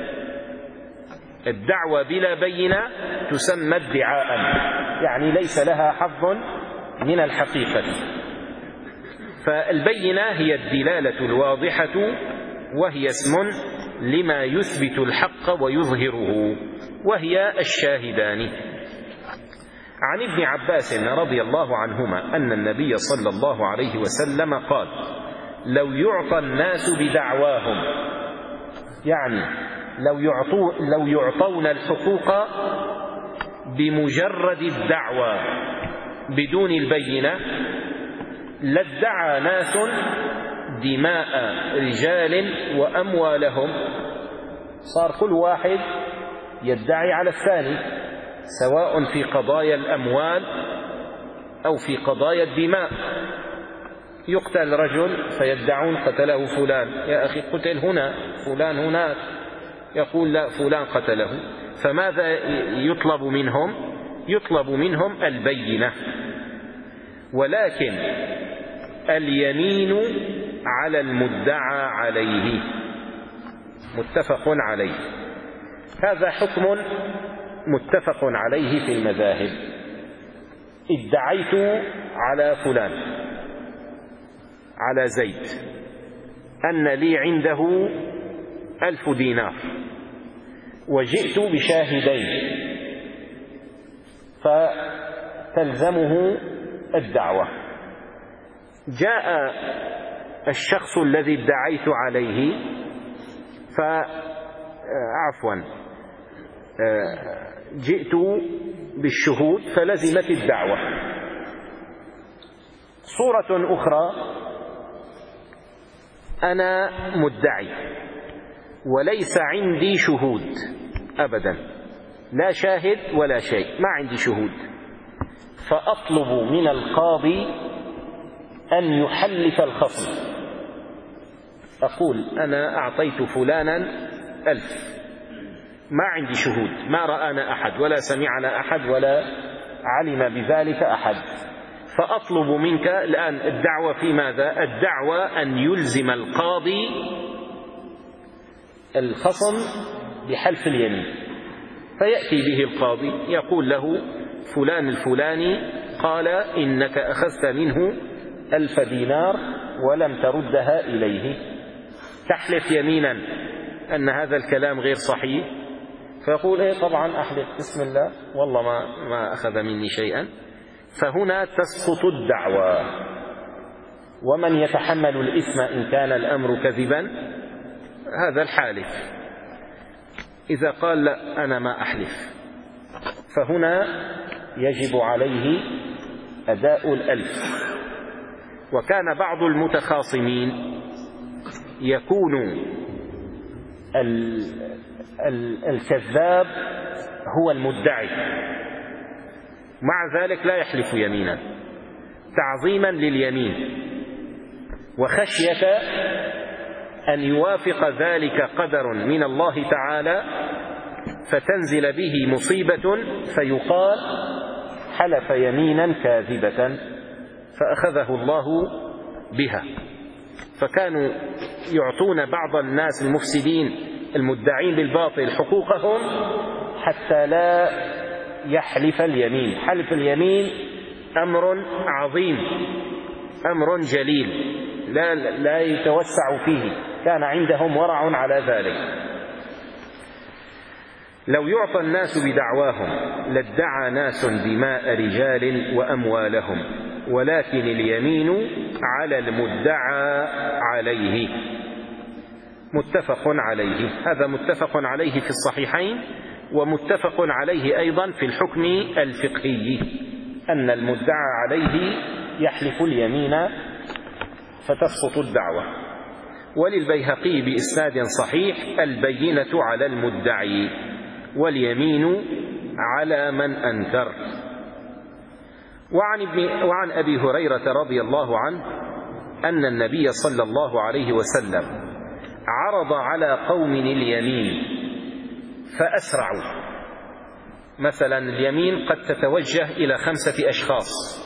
الدعوة بلا بينة تسمى ادعاء، يعني ليس لها حظ من الحقيقة. فالبينة هي الدلالة الواضحة، وهي اسم لما يثبت الحق ويظهره، وهي الشاهدان. عن ابن عباس رضي الله عنهما أن النبي صلى الله عليه وسلم قال: لو يعطى الناس بدعواهم، يعني لو, يعطو لو يعطون الحقوق بمجرد الدعوى بدون البينة، لادعى ناس دماء رجال وأموالهم. صار كل واحد يدعي على الثاني، سواء في قضايا الأموال أو في قضايا الدماء. يقتل رجل فيدعون قتله فلان، يا أخي قتل هنا، فلان هناك، يقول لا فلان قتله. فماذا يطلب منهم؟ يطلب منهم البينة. ولكن اليمين على المدعى عليه، متفق عليه. هذا حكم متفق عليه في المذاهب. ادعيت على فلان، على زيد، أن لي عنده ألف دينار، وجئت بشاهدين، فتلزمه الدعوة. جاء الشخص الذي ادعيت عليه فعفوا جئت بالشهود فلزمت الدعوة. صورة أخرى: أنا مدعي وليس عندي شهود أبدا، لا شاهد ولا شيء، ما عندي شهود، فأطلب من القاضي أن يحلف الخصم. أقول أنا أعطيت فلانا ألف، ما عندي شهود، ما رآنا أحد ولا سمعنا أحد ولا علم بذلك أحد، فأطلب منك الآن الدعوة في ماذا؟ الدعوة أن يلزم القاضي الخصم بحلف اليمين. فيأتي به القاضي يقول له فلان الفلاني قال إنك أخذت منه ألف دينار ولم تردها إليه، تحلف يمينا أن هذا الكلام غير صحيح؟ فيقول إيه طبعا أحلف، بسم الله، والله ما, ما أخذ مني شيئا. فهنا تسقط الدعوة. ومن يتحمل الإثم إن كان الأمر كذبا؟ هذا الحالف. إذا قال لا أنا ما أحلف، فهنا يجب عليه أداء الألف. وكان بعض المتخاصمين يكون ال ال الكذاب هو المدعي، مع ذلك لا يحلف يمينا تعظيما لليمين، وخشية أن يوافق ذلك قدر من الله تعالى فتنزل به مصيبة فيقال حلف يمينا كاذبة فأخذه الله بها. فكانوا يعطون بعض الناس المفسدين المدعين بالباطل حقوقهم حتى لا يحلف اليمين. حلف اليمين أمر عظيم، أمر جليل، لا, لا يتوسع فيه، كان عندهم ورع على ذلك. لو يعطى الناس بدعواهم لادعى ناس دماء رجال وأموالهم، ولكن اليمين على المدعى عليه. متفق عليه. هذا متفق عليه في الصحيحين ومتفق عليه أيضا في الحكم الفقهي أن المدعى عليه يحلف اليمين فتسقط الدعوة. وللبيهقي بإسناد صحيح: البينة على المدعي واليمين على من أنكر. وعن, ابن وعن أبي هريرة رضي الله عنه أن النبي صلى الله عليه وسلم عرض على قوم اليمين فأسرعوا. مثلا اليمين قد تتوجه إلى خمسة أشخاص،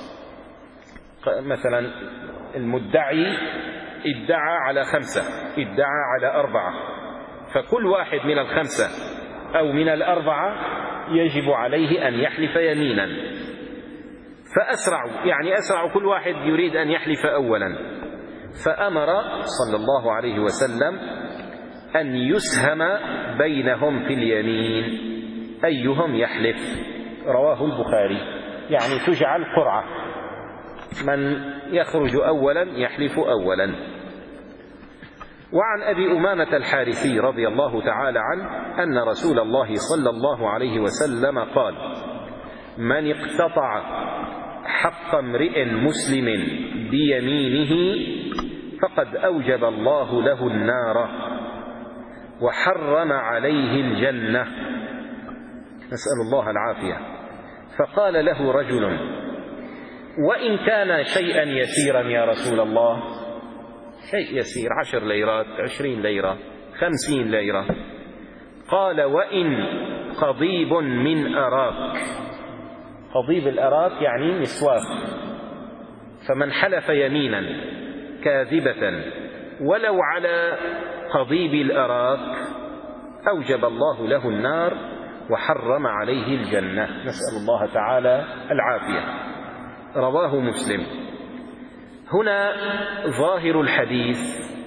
مثلا المدعي ادعى على خمسة، ادعى على أربعة، فكل واحد من الخمسة أو من الأربعة يجب عليه أن يحلف يمينا. فأسرعوا يعني أسرعوا، كل واحد يريد أن يحلف أولا، فأمر صلى الله عليه وسلم أن يسهم بينهم في اليمين أيهم يحلف. رواه البخاري. يعني تجعل قرعة، من يخرج أولا يحلف أولا. وعن أبي أمامة الحارثي رضي الله تعالى عنه أن رسول الله صلى الله عليه وسلم قال: من اقتطع حق امرئ مسلم بيمينه فقد أوجب الله له النار وحرم عليه الجنة. نسأل الله العافية. فقال له رجل: وإن كان شيئا يسيرا يا رسول الله؟ شيء يسير، عشر ليرات، عشرين ليرة، خمسين ليرة. قال: وإن قضيب من أراك. قضيب الأراك يعني مسواك. فمن حلف يمينا كاذبة ولو على قضيب الأراك أوجب الله له النار وحرم عليه الجنة. نسأل الله تعالى العافية. رواه مسلم. هنا ظاهر الحديث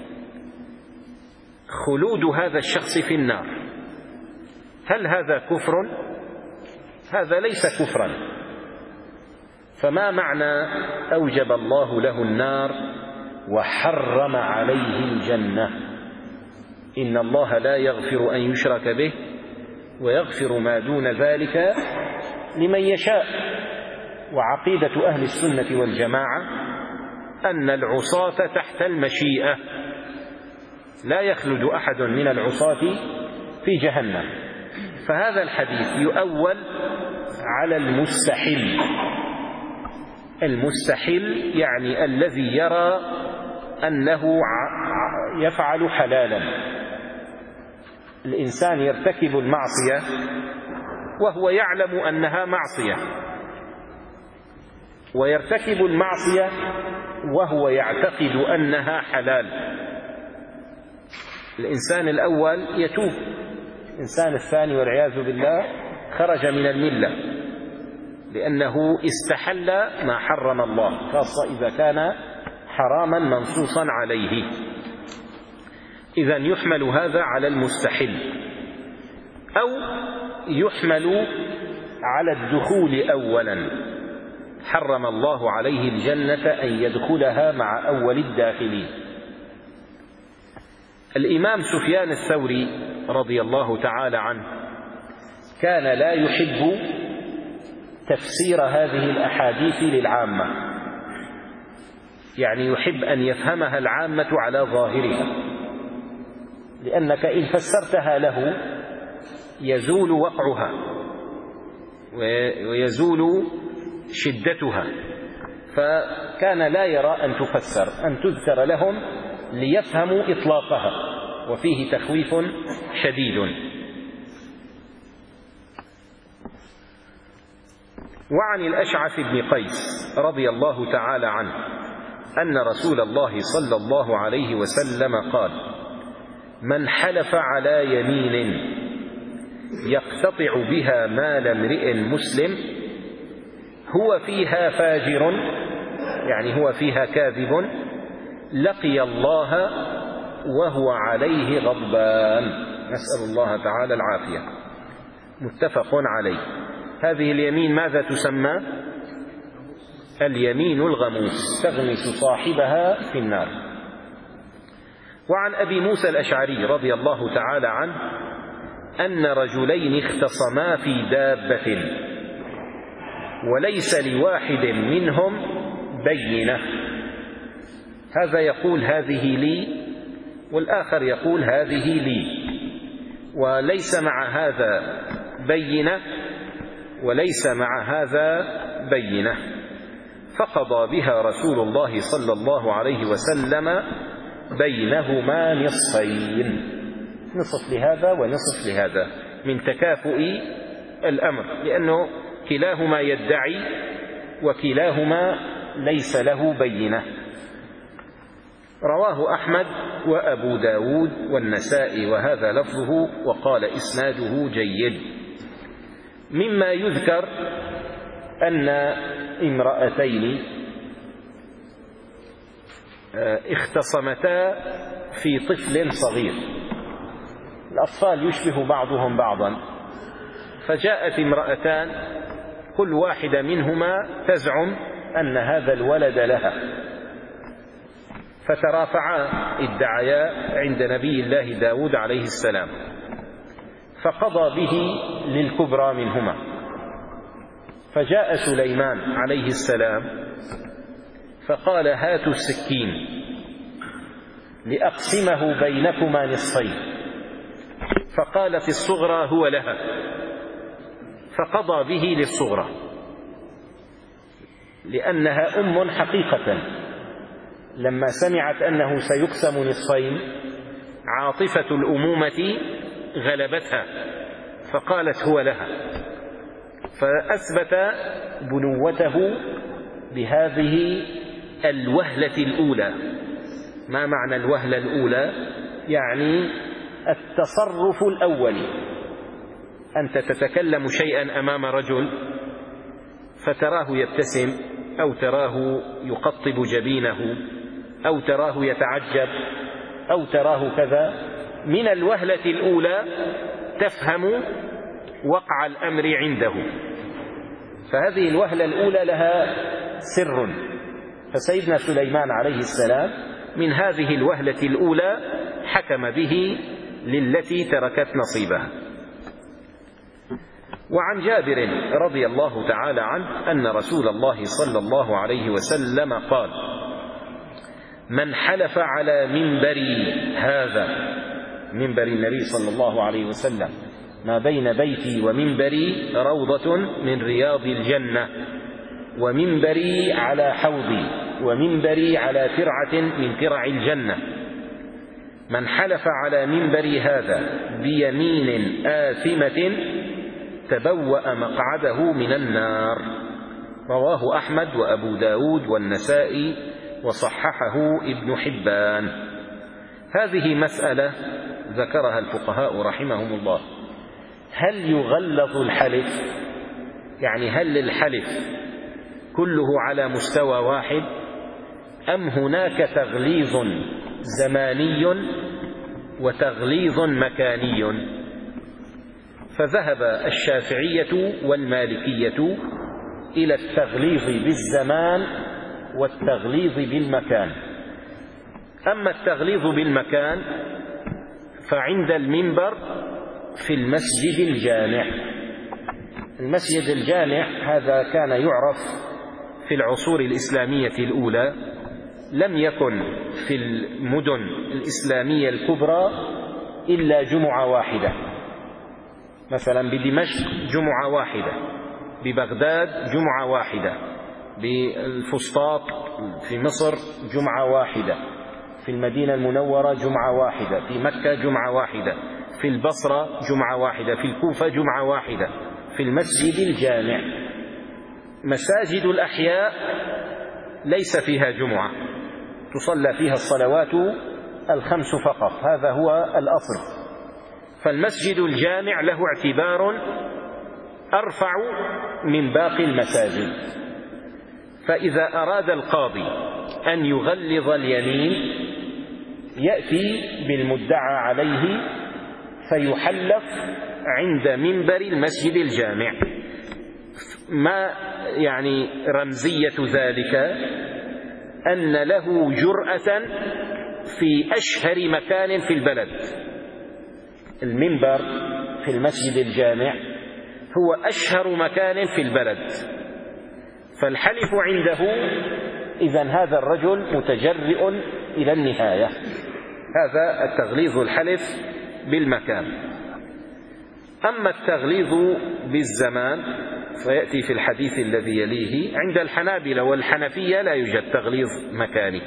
خلود هذا الشخص في النار. هل هذا كفر؟ هذا ليس كفرا. فما معنى أوجب الله له النار وحرم عليه الجنة؟ إن الله لا يغفر أن يشرك به ويغفر ما دون ذلك لمن يشاء. وعقيدة أهل السنة والجماعة أن العصاة تحت المشيئة، لا يخلد أحد من العصاة في جهنم. فهذا الحديث يؤول على المستحل. المستحل يعني الذي يرى أنه يفعل حلالا. الإنسان يرتكب المعصية وهو يعلم أنها معصية، ويرتكب المعصية وهو يعتقد أنها حلال. الإنسان الأول يتوب، الإنسان الثاني والعياذ بالله خرج من الملة لأنه استحل ما حرم الله، خاصة إذا كان حراما منصوصا عليه. إذن يحمل هذا على المستحل، أو يحمل على الدخول أولا. حرم الله عليه الجنة أن يدخلها مع أول الداخلين. الإمام سفيان الثوري رضي الله تعالى عنه كان لا يحب تفسير هذه الأحاديث للعامة، يعني يحب أن يفهمها العامة على ظاهرها، لأنك إن فسرتها له يزول وقعها ويزول شدتها. فكان لا يرى أن تفسر، أن تذكر لهم ليفهموا إطلاقها، وفيه تخويف شديد. وعن الأشعث بن قيس رضي الله تعالى عنه أن رسول الله صلى الله عليه وسلم قال: من حلف على يمين يقتطع بها مال امرئ مسلم هو فيها فاجر، يعني هو فيها كاذب، لقي الله وهو عليه غضبان. نسأل الله تعالى العافية. متفق عليه. هذه اليمين ماذا تسمى؟ اليمين الغموس، تغمس صاحبها في النار. وعن أبي موسى الأشعري رضي الله تعالى عنه أن رجلين اختصما في دابة وليس لواحد منهم بينة، هذا يقول هذه لي والآخر يقول هذه لي، وليس مع هذا بينة وليس مع هذا بينة، فقضى بها رسول الله صلى الله عليه وسلم بينهما نصفين، نصف لهذا ونصف لهذا، من تكافؤ الأمر، لأنه كلاهما يدعي وكلاهما ليس له بينة. رواه أحمد وأبو داود والنسائي وهذا لفظه، وقال إسناده جيد. مما يذكر أن امرأتين اختصمتا في طفل صغير، الأطفال يشبه بعضهم بعضا، فجاءت امرأتان كل واحدة منهما تزعم أن هذا الولد لها، فترافعا ادعيا عند نبي الله داود عليه السلام، فقضى به للكبرى منهما، فجاء سليمان عليه السلام فقال هاتوا السكين لأقسمه بينكما نصفين، فقالت الصغرى هو لها، فقضى به للصغرى لأنها أم حقيقة، لما سمعت أنه سيقسم نصفين عاطفة الأمومة غلبتها فقالت هو لها، فأثبت بنوته بهذه الوهلة الأولى. ما معنى الوهلة الأولى؟ يعني التصرف الأولي، أنت تتكلم شيئا أمام رجل فتراه يبتسم أو تراه يقطب جبينه أو تراه يتعجب أو تراه كذا، من الوهلة الأولى تفهم وقع الأمر عنده، فهذه الوهلة الأولى لها سر، فسيدنا سليمان عليه السلام من هذه الوهلة الأولى حكم به للتي تركت نصيبها. وعن جابر رضي الله تعالى عنه أن رسول الله صلى الله عليه وسلم قال: من حلف على منبري هذا، منبر النبي صلى الله عليه وسلم ما بين بيتي ومنبري روضة من رياض الجنة، ومنبري على حوضي، ومنبري على ترعة من ترع الجنة، من حلف على منبري هذا بيمين آثمة تبوأ مقعده من النار. رواه أحمد وأبو داود والنسائي وصححه ابن حبان. هذه مسألة ذكرها الفقهاء رحمهم الله، هل يغلظ الحلف؟ يعني هل الحلف كله على مستوى واحد أم هناك تغليظ زماني وتغليظ مكاني؟ فذهب الشافعية والمالكية إلى التغليظ بالزمان والتغليظ بالمكان. أما التغليظ بالمكان فعند المنبر في المسجد الجامع. المسجد الجامع هذا كان يعرف في العصور الإسلامية الأولى، لم يكن في المدن الإسلامية الكبرى إلا جمعة واحدة، مثلا بدمشق جمعة واحدة، ببغداد جمعة واحدة، بالفسطاط في مصر جمعة واحدة، في المدينة المنورة جمعة واحدة، في مكة جمعة واحدة، في البصرة جمعة واحدة، في الكوفة جمعة واحدة، في المسجد الجامع. مساجد الأحياء ليس فيها جمعة، تصلى فيها الصلوات الخمس فقط، هذا هو الأصل. فالمسجد الجامع له اعتبار أرفع من باقي المساجد. فإذا أراد القاضي أن يغلظ اليمين يأتي بالمدعى عليه فيحلف عند منبر المسجد الجامع. ما يعني رمزية ذلك؟ أن له جرأة في أشهر مكان في البلد. المنبر في في المسجد الجامع هو أشهر مكان في البلد، فالحلف عنده إذن هذا الرجل متجرئ إلى النهاية. هذا التغليظ الحلف بالمكان. أما التغليظ بالزمان فيأتي في الحديث الذي يليه. عند الحنابلة والحنفية لا يوجد تغليظ مكاني،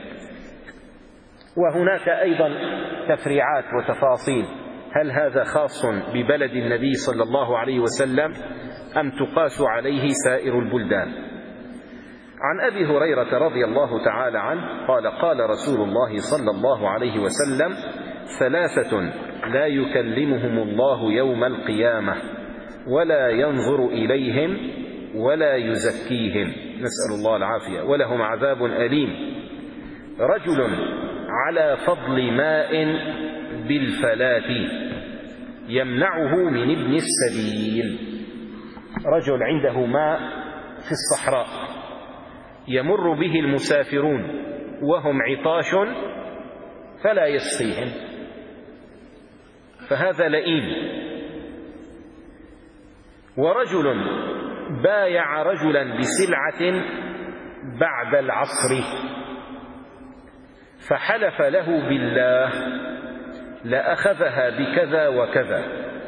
وهناك أيضا تفريعات وتفاصيل، هل هذا خاص ببلد النبي صلى الله عليه وسلم أم تقاس عليه سائر البلدان؟ عن أبي هريرة رضي الله تعالى عنه قال قال رسول الله صلى الله عليه وسلم: ثلاثة لا يكلمهم الله يوم القيامة ولا ينظر إليهم ولا يزكيهم، نسأل الله العافية، ولهم عذاب أليم: رجل على فضل ماء بالفلاة يمنعه من ابن السبيل. رجل عنده ماء في الصحراء يمر به المسافرون وهم عطاش فلا يسقيهم، فهذا لئيم. ورجل بايع رجلا بسلعة بعد العصر فحلف له بالله لأخذها بكذا وكذا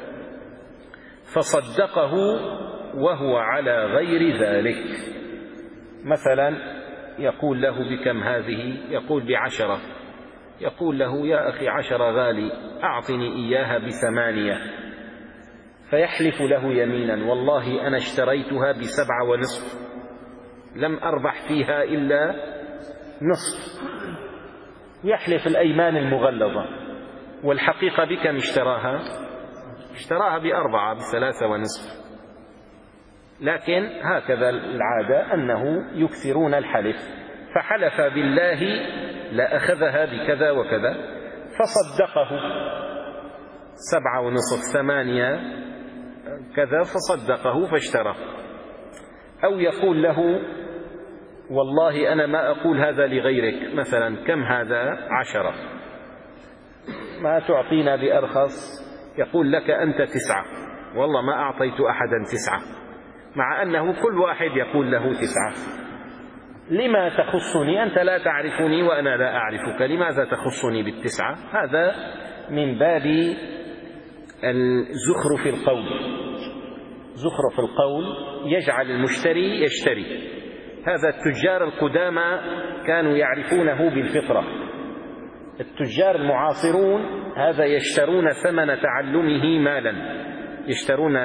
فصدقه وهو على غير ذلك. مثلا يقول له: بكم هذه؟ يقول: بعشرة. يقول له: يا أخي عشرة غالي، أعطني إياها بثمانية. فيحلف له يمينا: والله أنا اشتريتها بسبعة ونصف، لم أربح فيها إلا نصف. يحلف الأيمان المغلظة، والحقيقة بكم اشتراها؟ اشتراها بأربعة، بثلاثة ونصف. لكن هكذا العادة أنه يكثرون الحلف، فحلف بالله لأخذها بكذا وكذا فصدقه، سبعة ونصف ثمانية كذا، فصدقه فاشترى. أو يقول له: والله أنا ما أقول هذا لغيرك، مثلا كم هذا؟ عشرة، ما تعطينا بأرخص؟ يقول: لك أنت تسعة، والله ما أعطيت أحدا تسعة، مع أنه كل واحد يقول له تسعة. لما تخصني؟ أنت لا تعرفني وأنا لا أعرفك، لماذا تخصني بالتسعة؟ هذا من باب الزخرف القول. زخرف القول يجعل المشتري يشتري. هذا التجار القدامى كانوا يعرفونه بالفطرة. التجار المعاصرون هذا يشترون ثمن تعلمه مالا، يشترون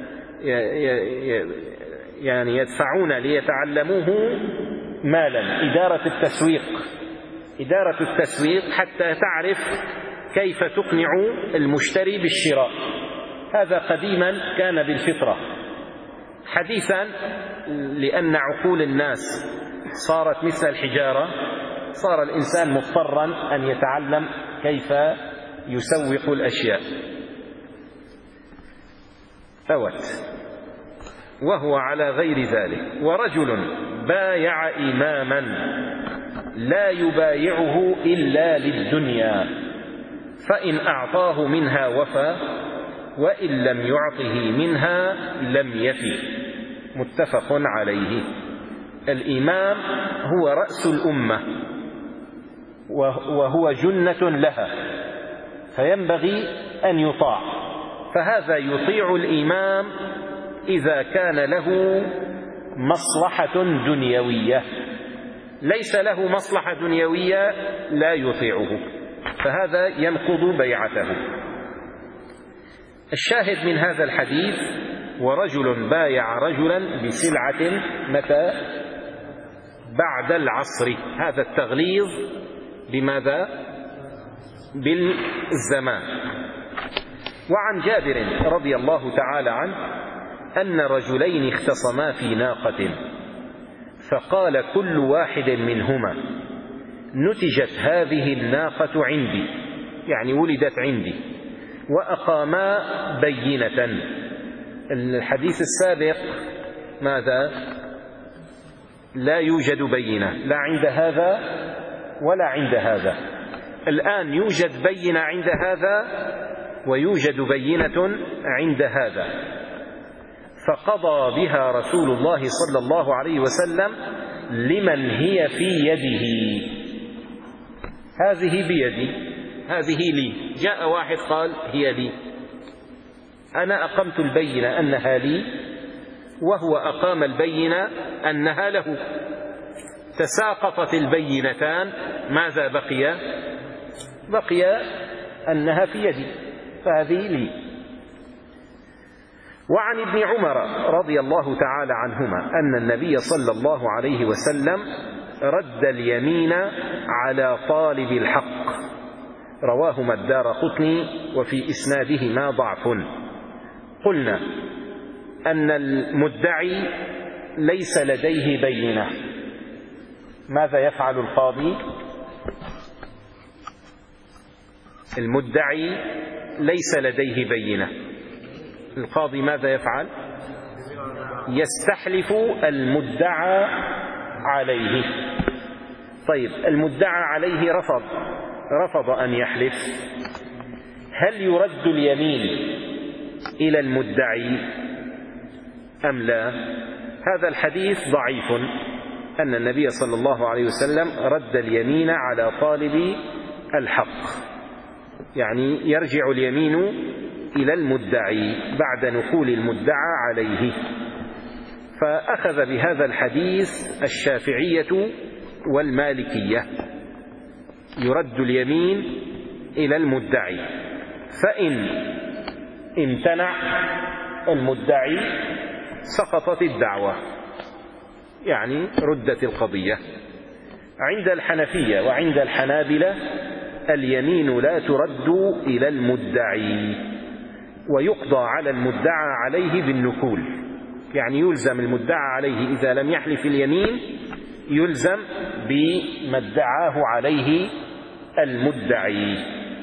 يعني يدفعون ليتعلموه مالا. إدارة التسويق، إدارة التسويق حتى تعرف كيف تقنع المشتري بالشراء. هذا قديما كان بالفطرة. حديثا لأن عقول الناس صارت مثل الحجارة، صار الإنسان مضطرا أن يتعلم كيف يسوق الأشياء. فوت وهو على غير ذلك. ورجل بايع إماما لا يبايعه إلا للدنيا، فإن أعطاه منها وفى، وإن لم يعطه منها لم يفي. متفق عليه. الإمام هو رأس الأمة وهو جنة لها، فينبغي أن يطاع. فهذا يطيع الإمام إذا كان له مصلحة دنيوية، ليس له مصلحة دنيوية لا يطيعه، فهذا ينقض بيعته. الشاهد من هذا الحديث: ورجل بايع رجلا بسلعة متى؟ بعد العصر. هذا التغليظ بماذا؟ بالزمان. وعن جابر رضي الله تعالى عنه أن رجلين اختصما في ناقة، فقال كل واحد منهما: نتجت هذه الناقة عندي، يعني ولدت عندي، وأقاما بينة. الحديث السابق ماذا؟ لا يوجد بينة، لا عند هذا ولا عند هذا. الآن يوجد بينة عند هذا ويوجد بينة عند هذا، فقضى بها رسول الله صلى الله عليه وسلم لمن هي في يده. هذه بيدي، هذه لي. جاء واحد قال هي لي، أنا أقمت البينة أنها لي، وهو أقام البينة أنها له. تساقطت البينتان، ماذا بقي؟ بقي أنها في يدي، فهذه لي. وعن ابن عمر رضي الله تعالى عنهما أن النبي صلى الله عليه وسلم رد اليمين على طالب الحق، رواهما الدارقطني وفي إسنادهما ضعف. قلنا أن المدعي ليس لديه بينة، ماذا يفعل القاضي؟ المدعي ليس لديه بينة، القاضي ماذا يفعل؟ يستحلف المدعى عليه. طيب، المدعى عليه رفض رفض أن يحلف، هل يرد اليمين إلى المدعي أم لا؟ هذا الحديث ضعيف، أن النبي صلى الله عليه وسلم رد اليمين على طالب الحق، يعني يرجع اليمين إلى المدعي بعد نقول المدعى عليه. فأخذ بهذا الحديث الشافعية والمالكية، يرد اليمين إلى المدعي، فإن امتنع المدعي سقطت الدعوة، يعني ردت القضية. عند الحنفية وعند الحنابلة اليمين لا ترد إلى المدعي، ويقضى على المدعى عليه بالنكول، يعني يلزم المدعى عليه إذا لم يحلف اليمين يلزم بما ادعاه عليه المدعي.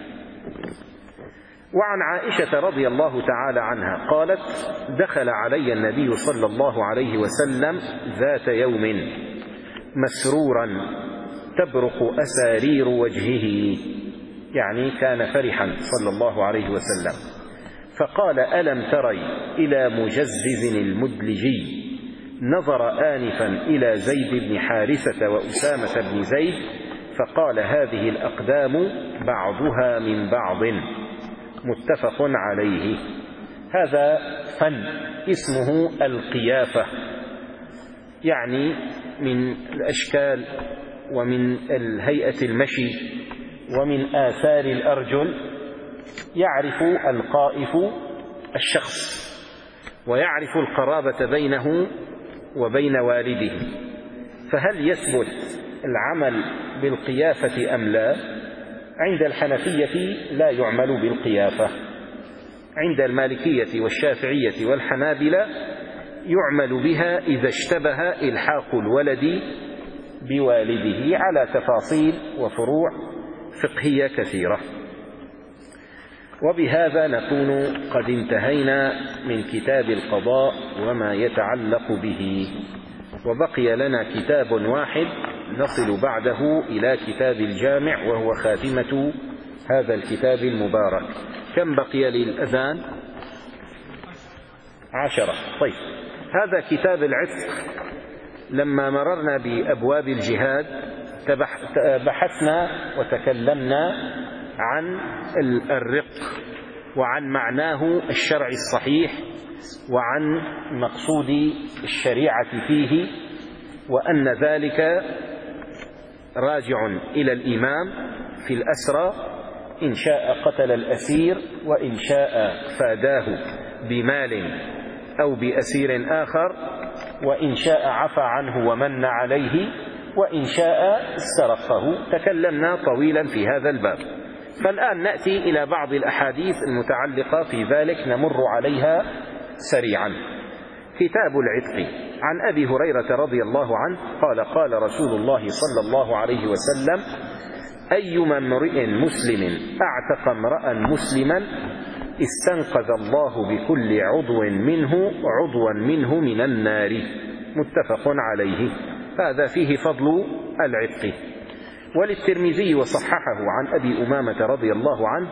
وعن عائشة رضي الله تعالى عنها قالت: دخل علي النبي صلى الله عليه وسلم ذات يوم مسرورا تبرق أسارير وجهه، يعني كان فرحا صلى الله عليه وسلم، فقال: ألم تري إلى مجزز المدلجي نظر آنفا إلى زيد بن حارثة وأسامة بن زيد فقال: هذه الأقدام بعضها من بعض، متفق عليه. هذا فن اسمه القيافة، يعني من الأشكال ومن الهيئة المشي ومن آثار الأرجل يعرف القائف الشخص ويعرف القرابة بينه وبين والده، فهل يثبت العمل بالقيافة أم لا؟ عند الحنفية لا يعمل بالقيافة، عند المالكية والشافعية والحنابلة يعمل بها إذا اشتبه إلحاق الولد بوالده على تفاصيل وفروع فقهية كثيرة. وبهذا نكون قد انتهينا من كتاب القضاء وما يتعلق به، وبقي لنا كتاب واحد نصل بعده إلى كتاب الجامع وهو خاتمة هذا الكتاب المبارك. كم بقي للأذان؟ عشرة. طيب، هذا كتاب العتق. لما مررنا بأبواب الجهاد بحثنا وتكلمنا عن الرق وعن معناه الشرعي الصحيح وعن مقصود الشريعة فيه، وأن ذلك راجع إلى الإمام في الأسرى، إن شاء قتل الأسير وإن شاء فاداه بمال أو بأسير آخر، وإن شاء عفى عنه ومن عليه، وإن شاء استرقه. تكلمنا طويلا في هذا الباب، فالآن نأتي إلى بعض الأحاديث المتعلقة في ذلك نمر عليها سريعا. كتاب العتق. عن أبي هريرة رضي الله عنه قال: قال رسول الله صلى الله عليه وسلم: أيما امرئ مسلم أعتق امرأ مسلما استنقذ الله بكل عضو منه عضوا منه من النار، متفق عليه. هذا فيه فضل العتق. وللترمذي وصححه عن أبي أمامة رضي الله عنه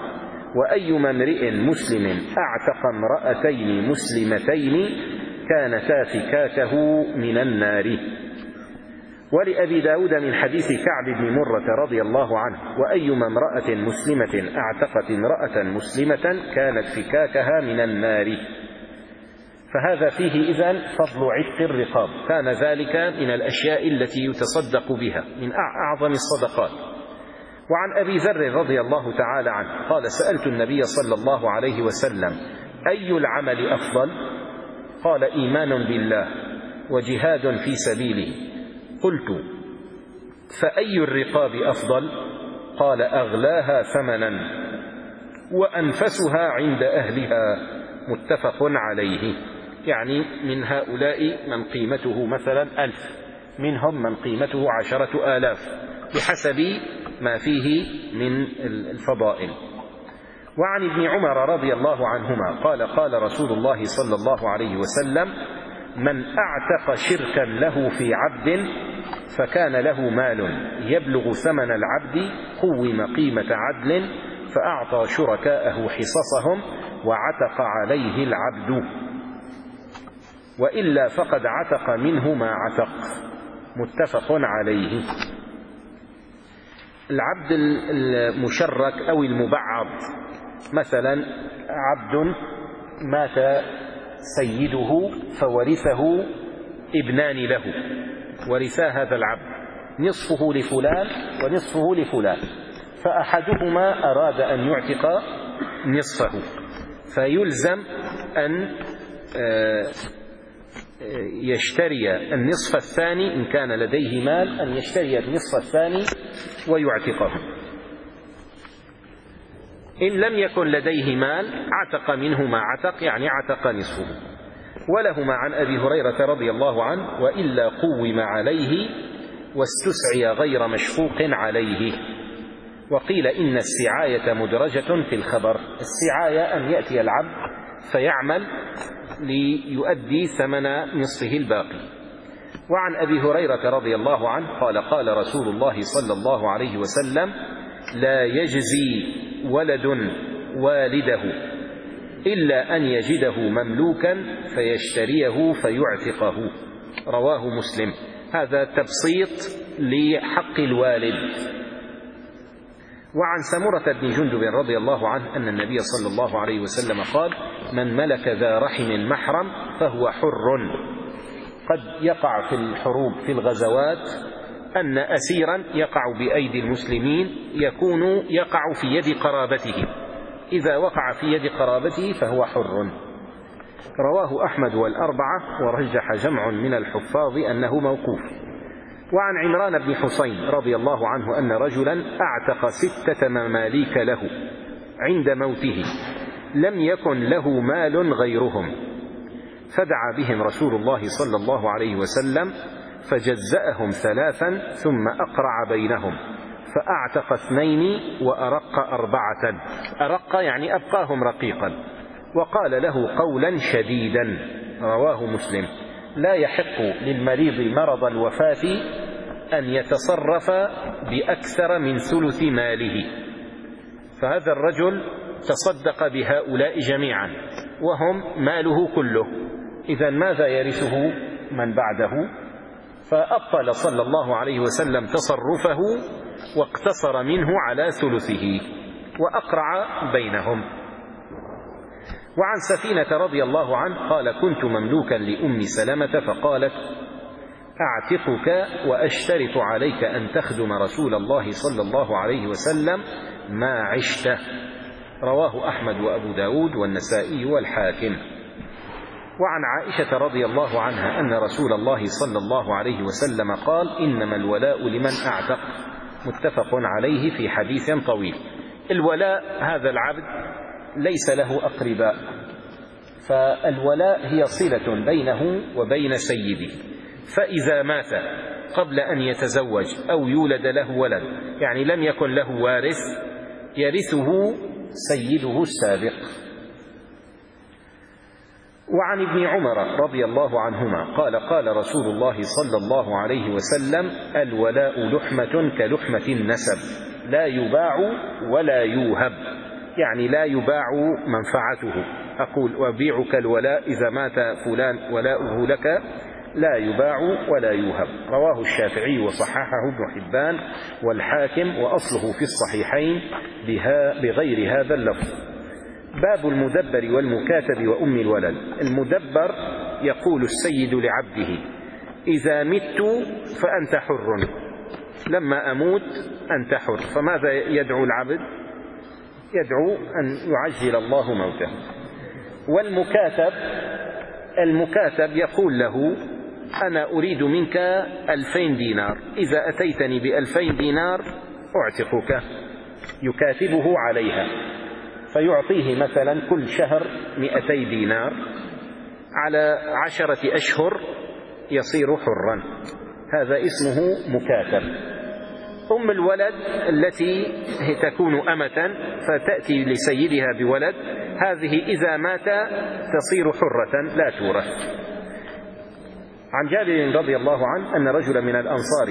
وأيما امرئ مسلم أعتق امرأتين مسلمتين كانتا فكاكه من النار. ولأبي داود من حديث كعب بن مرة رضي الله عنه: وأيما امرأة مسلمة أعتقت امرأة مسلمة كانت فكاكها من النار. فهذا فيه إذن فضل عتق الرقاب، كان ذلك من الأشياء التي يتصدق بها، من أعظم الصدقات. وعن أبي ذر رضي الله تعالى عنه قال: سألت النبي صلى الله عليه وسلم: أي العمل أفضل؟ قال: إيمان بالله وجهاد في سبيله. قلت: فأي الرقاب أفضل؟ قال: أغلاها ثمنا وأنفسها عند أهلها. متفق عليه. يعني من هؤلاء من قيمته مثلا ألف، منهم من قيمته عشرة آلاف بحسب ما فيه من الفضائل. وعن ابن عمر رضي الله عنهما قال: قال رسول الله صلى الله عليه وسلم: من أعتق شركا له في عبد فكان له مال يبلغ ثمن العبد قوم قيمة عدل فأعطى شركاءه حصصهم وعتق عليه العبد، وإلا فقد عتق منه ما عتق. متفق عليه. العبد المشرك أو المبعض، مثلا عبد مات سيده فورثه ابنان له، ورثا هذا العبد، نصفه لفلان ونصفه لفلان، فأحدهما أراد أن يعتق نصفه، فيلزم أن يشتري النصف الثاني إن كان لديه مال، أن يشتري النصف الثاني ويعتقه. إن لم يكن لديه مال عتق منه ما عتق، يعني عتق نصفه. ولهما عن أبي هريرة رضي الله عنه: وإلا قوم عليه واستسعي غير مشفوق عليه. وقيل إن السعاية مدرجة في الخبر. السعاية أن يأتي العبد فيعمل ليؤدي ثمن نصفه الباقي. وعن أبي هريرة رضي الله عنه قال: قال رسول الله صلى الله عليه وسلم: لا يجزي ولد والده إلا أن يجده مملوكا فيشتريه فيعتقه. رواه مسلم. هذا تبسيط لحق الوالد. وعن سمرة بن جندب رضي الله عنه أن النبي صلى الله عليه وسلم قال: من ملك ذا رحم محرم فهو حر. قد يقع في الحروب في الغزوات أن أسيرا يقع بأيدي المسلمين يكون يقع في يد قرابته، إذا وقع في يد قرابته فهو حر. رواه أحمد والأربعة، ورجح جمع من الحفاظ أنه موقوف. وعن عمران بن حسين رضي الله عنه أن رجلا أعتق ستة مماليك له عند موته، لم يكن له مال غيرهم، فدعا بهم رسول الله صلى الله عليه وسلم فجزأهم ثلاثا ثم أقرع بينهم، فأعتق اثنين وأرق أربعة. أرق يعني أبقاهم رقيقا، وقال له قولا شديدا. رواه مسلم. لا يحق للمريض مرض الوفاة أن يتصرف بأكثر من ثلث ماله. فهذا الرجل تصدق بهؤلاء جميعا وهم ماله كله، إذن ماذا يرثه من بعده؟ فأبطل صلى الله عليه وسلم تصرفه واقتصر منه على ثلثه وأقرع بينهم. وعن سفينة رضي الله عنه قال: كنت مملوكا لأم سلمة فقالت: أعتقك وأشترط عليك أن تخدم رسول الله صلى الله عليه وسلم ما عشت. رواه أحمد وأبو داود والنسائي والحاكم. وعن عائشة رضي الله عنها أن رسول الله صلى الله عليه وسلم قال: إنما الولاء لمن أعتق. متفق عليه في حديث طويل. الولاء هذا العبد ليس له أقرباء، فالولاء هي صلة بينه وبين سيده، فإذا مات قبل أن يتزوج أو يولد له ولد، يعني لم يكن له وارث، يرثه سيده السابق. وعن ابن عمر رضي الله عنهما قال: قال رسول الله صلى الله عليه وسلم: الولاء لحمة كلحمة النسب، لا يباع ولا يوهب. يعني لا يباع منفعته. أقول وبيعك الولاء إذا مات فلان ولاؤه لك لا يباع ولا يوهب. رواه الشافعي وصححه ابن حبان والحاكم، وأصله في الصحيحين بها بغير هذا اللفظ. باب المدبر والمكاتب وأم الولد. المدبر يقول السيد لعبده: إذا مت فأنت حر، لما أموت أنت حر. فماذا يدعو العبد؟ يدعو أن يعجل الله موته. والمكاتب، المكاتب يقول له: أنا أريد منك ألفين دينار، إذا أتيتني بألفين دينار أعتقك. يكاتبه عليها، فيعطيه مثلا كل شهر مئتي دينار، على عشرة أشهر يصير حرا. هذا اسمه مكاتب. أم الولد التي تكون أمة فتأتي لسيدها بولد، هذه إذا مات تصير حرة لا تورث. عن جابر رضي الله عنه أن رجلا من الأنصار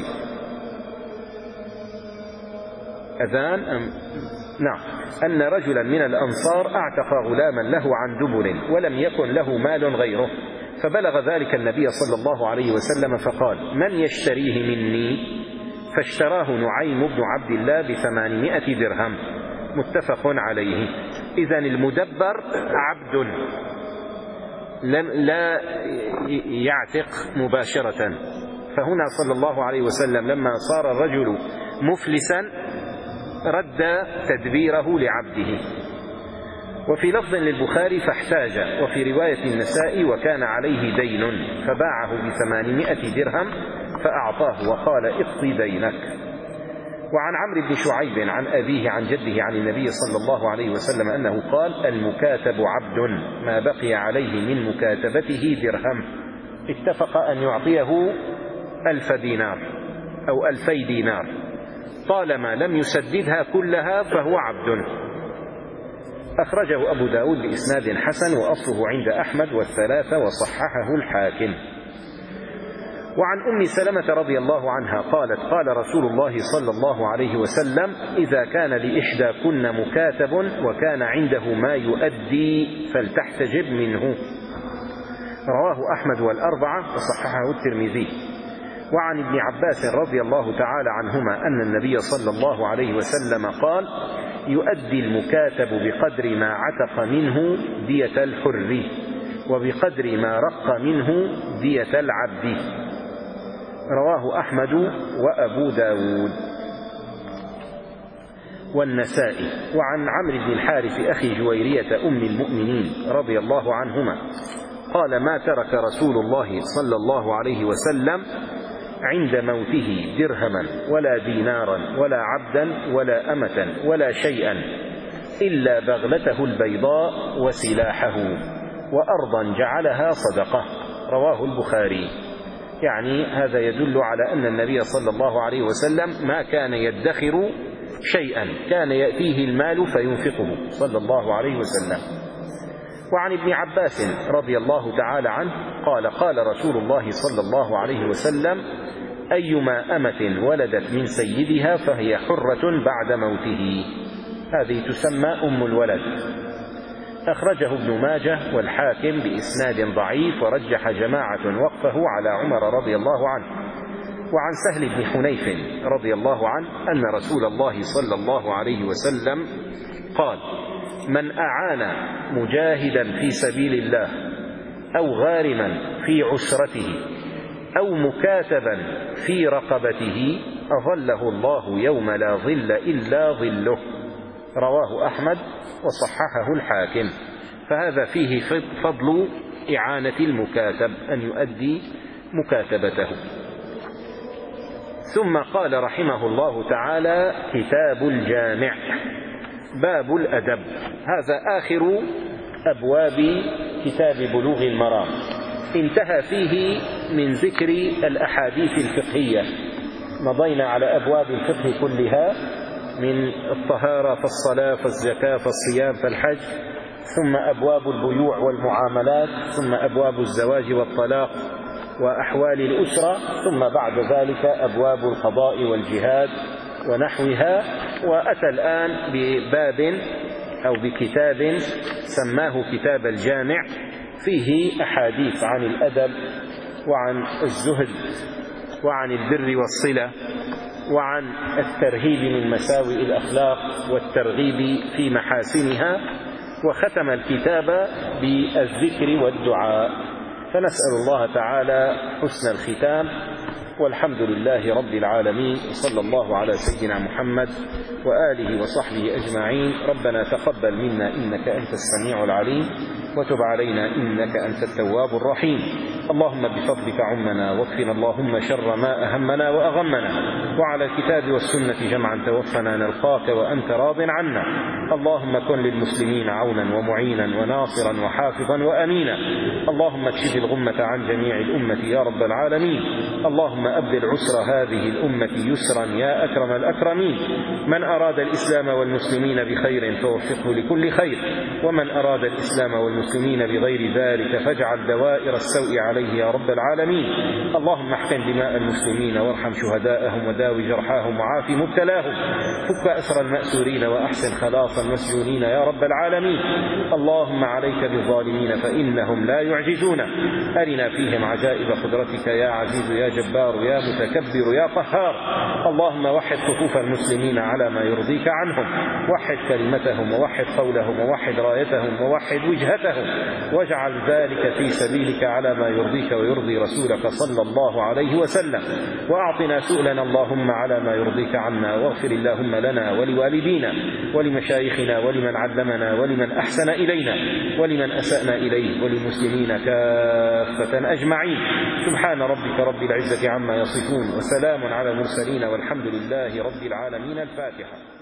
أذان أم نعم أن رجلا من الأنصار أعتق غلاما له عن دبر ولم يكن له مال غيره، فبلغ ذلك النبي صلى الله عليه وسلم فقال: من يشتريه مني؟ فاشتراه نعيم بن عبد الله بثمانمائة درهم، متفق عليه. إذن المدبر عبد لم لا يعتق مباشرة. فهنا صلى الله عليه وسلم لما صار الرجل مفلسا رد تدبيره لعبده. وفي لفظ للبخاري: فاحتاج، وفي رواية النسائي: وكان عليه دين فباعه بثمانمائة درهم فأعطاه وقال: اقضي دينك. وعن عمرو بن شعيب عن أبيه عن جده عن النبي صلى الله عليه وسلم أنه قال: المكاتب عبد ما بقي عليه من مكاتبته درهم، اتفق أن يعطيه ألف دينار أو ألفي دينار، طالما لم يسددها كلها فهو عبد. أخرجه أبو داود بإسناد حسن، وأصله عند أحمد والثلاثة، وصححه الحاكم. وعن أم سلمة رضي الله عنها قالت: قال رسول الله صلى الله عليه وسلم: إذا كان لإحداكن مكاتب وكان عنده ما يؤدي فلتحتجب منه. رواه أحمد والأربعة وصححه الترمذي. وعن ابن عباس رضي الله تعالى عنهما أن النبي صلى الله عليه وسلم قال: يؤدي المكاتب بقدر ما عتق منه دية الحر، وبقدر ما رق منه دية العبد. رواه أحمد وأبو داود والنسائي. وعن عمرو بن الحارث أخي جويرية أم المؤمنين رضي الله عنهما قال: ما ترك رسول الله صلى الله عليه وسلم عند موته درهما ولا دينارا ولا عبدا ولا أمة ولا شيئا إلا بغلته البيضاء وسلاحه، وأرضا جعلها صدقة. رواه البخاري. يعني هذا يدل على أن النبي صلى الله عليه وسلم ما كان يدخر شيئا، كان يأتيه المال فينفقه صلى الله عليه وسلم. وعن ابن عباس رضي الله تعالى عنه قال: قال رسول الله صلى الله عليه وسلم: أيما أمة ولدت من سيدها فهي حرة بعد موته. هذه تسمى أم الولد. أخرجه ابن ماجه والحاكم بإسناد ضعيف، ورجح جماعة وقفه على عمر رضي الله عنه. وعن سهل بن حنيف رضي الله عنه أن رسول الله صلى الله عليه وسلم قال: من أعان مجاهدا في سبيل الله أو غارما في عسرته أو مكاتبا في رقبته أظله الله يوم لا ظل إلا ظله. رواه أحمد وصححه الحاكم. فهذا فيه فضل إعانة المكاتب، أن يؤدي مكاتبته. ثم قال رحمه الله تعالى: كتاب الجامع. باب الأدب. هذا آخر أبواب كتاب بلوغ المرام، انتهى فيه من ذكر الأحاديث الفقهية. مضينا على أبواب الفقه كلها، من الطهارة فالصلاة فالزكاة فالصيام فالحج، ثم أبواب البيوع والمعاملات، ثم أبواب الزواج والطلاق وأحوال الأسرة، ثم بعد ذلك أبواب القضاء والجهاد ونحوها. وأتى الآن بباب أو بكتاب سماه كتاب الجامع، فيه أحاديث عن الأدب وعن الزهد وعن البر والصلة وعن الترهيب من مساوئ الأخلاق والترغيب في محاسنها، وختم الكتاب بالذكر والدعاء. فنسأل الله تعالى حسن الختام، والحمد لله رب العالمين، وصلى الله على سيدنا محمد وآله وصحبه أجمعين. ربنا تقبل منا إنك أنت السميع العليم، وتب علينا إنك أنت التواب الرحيم. اللهم بفضلك عمنا، واكفنا اللهم شر ما أهمنا وأغمنا، وعلى الكتاب والسنة جمعا توفنا نلقاك وأنت راض عنا. اللهم كن للمسلمين عونا ومعينا وناصرا وحافظا وأمينا. اللهم اكشف الغمة عن جميع الأمة يا رب العالمين. اللهم أبدل عسر هذه الأمة يسرا يا أكرم الأكرمين. من أراد الإسلام والمسلمين بخير فوفقه لكل خير، ومن أراد الإسلام والمسلمين بغير ذلك فاجعل دوائر السوء عليه يا رب العالمين. اللهم احقن دماء المسلمين وارحم شهداءهم وداوي جرحاهم وعاف مبتلاهم، فك أسر المأسورين وأحسن خلاص المسجونين يا رب العالمين. اللهم عليك بالظالمين فإنهم لا يعجزون، أرنا فيهم عجائب قدرتك يا عزيز يا جبار يا متكبر يا قهار. اللهم وحد صفوف المسلمين على ما يرضيك عنهم، وحد كلمتهم ووحد قولهم ووحد رايتهم ووحد وجهتهم، واجعل ذلك في سبيلك على ما يرضيك ويرضي رسولك صلى الله عليه وسلم. وأعطنا سؤلنا اللهم على ما يرضيك عنا، واغفر اللهم لنا ولوالدينا ولمشايخنا ولمن علمنا ولمن أحسن إلينا ولمن أسأنا إليه وللمسلمين كافة أجمعين. سبحان ربك رب العزة عما يصفون، وسلام على المرسلين، والحمد لله رب العالمين. الفاتحة.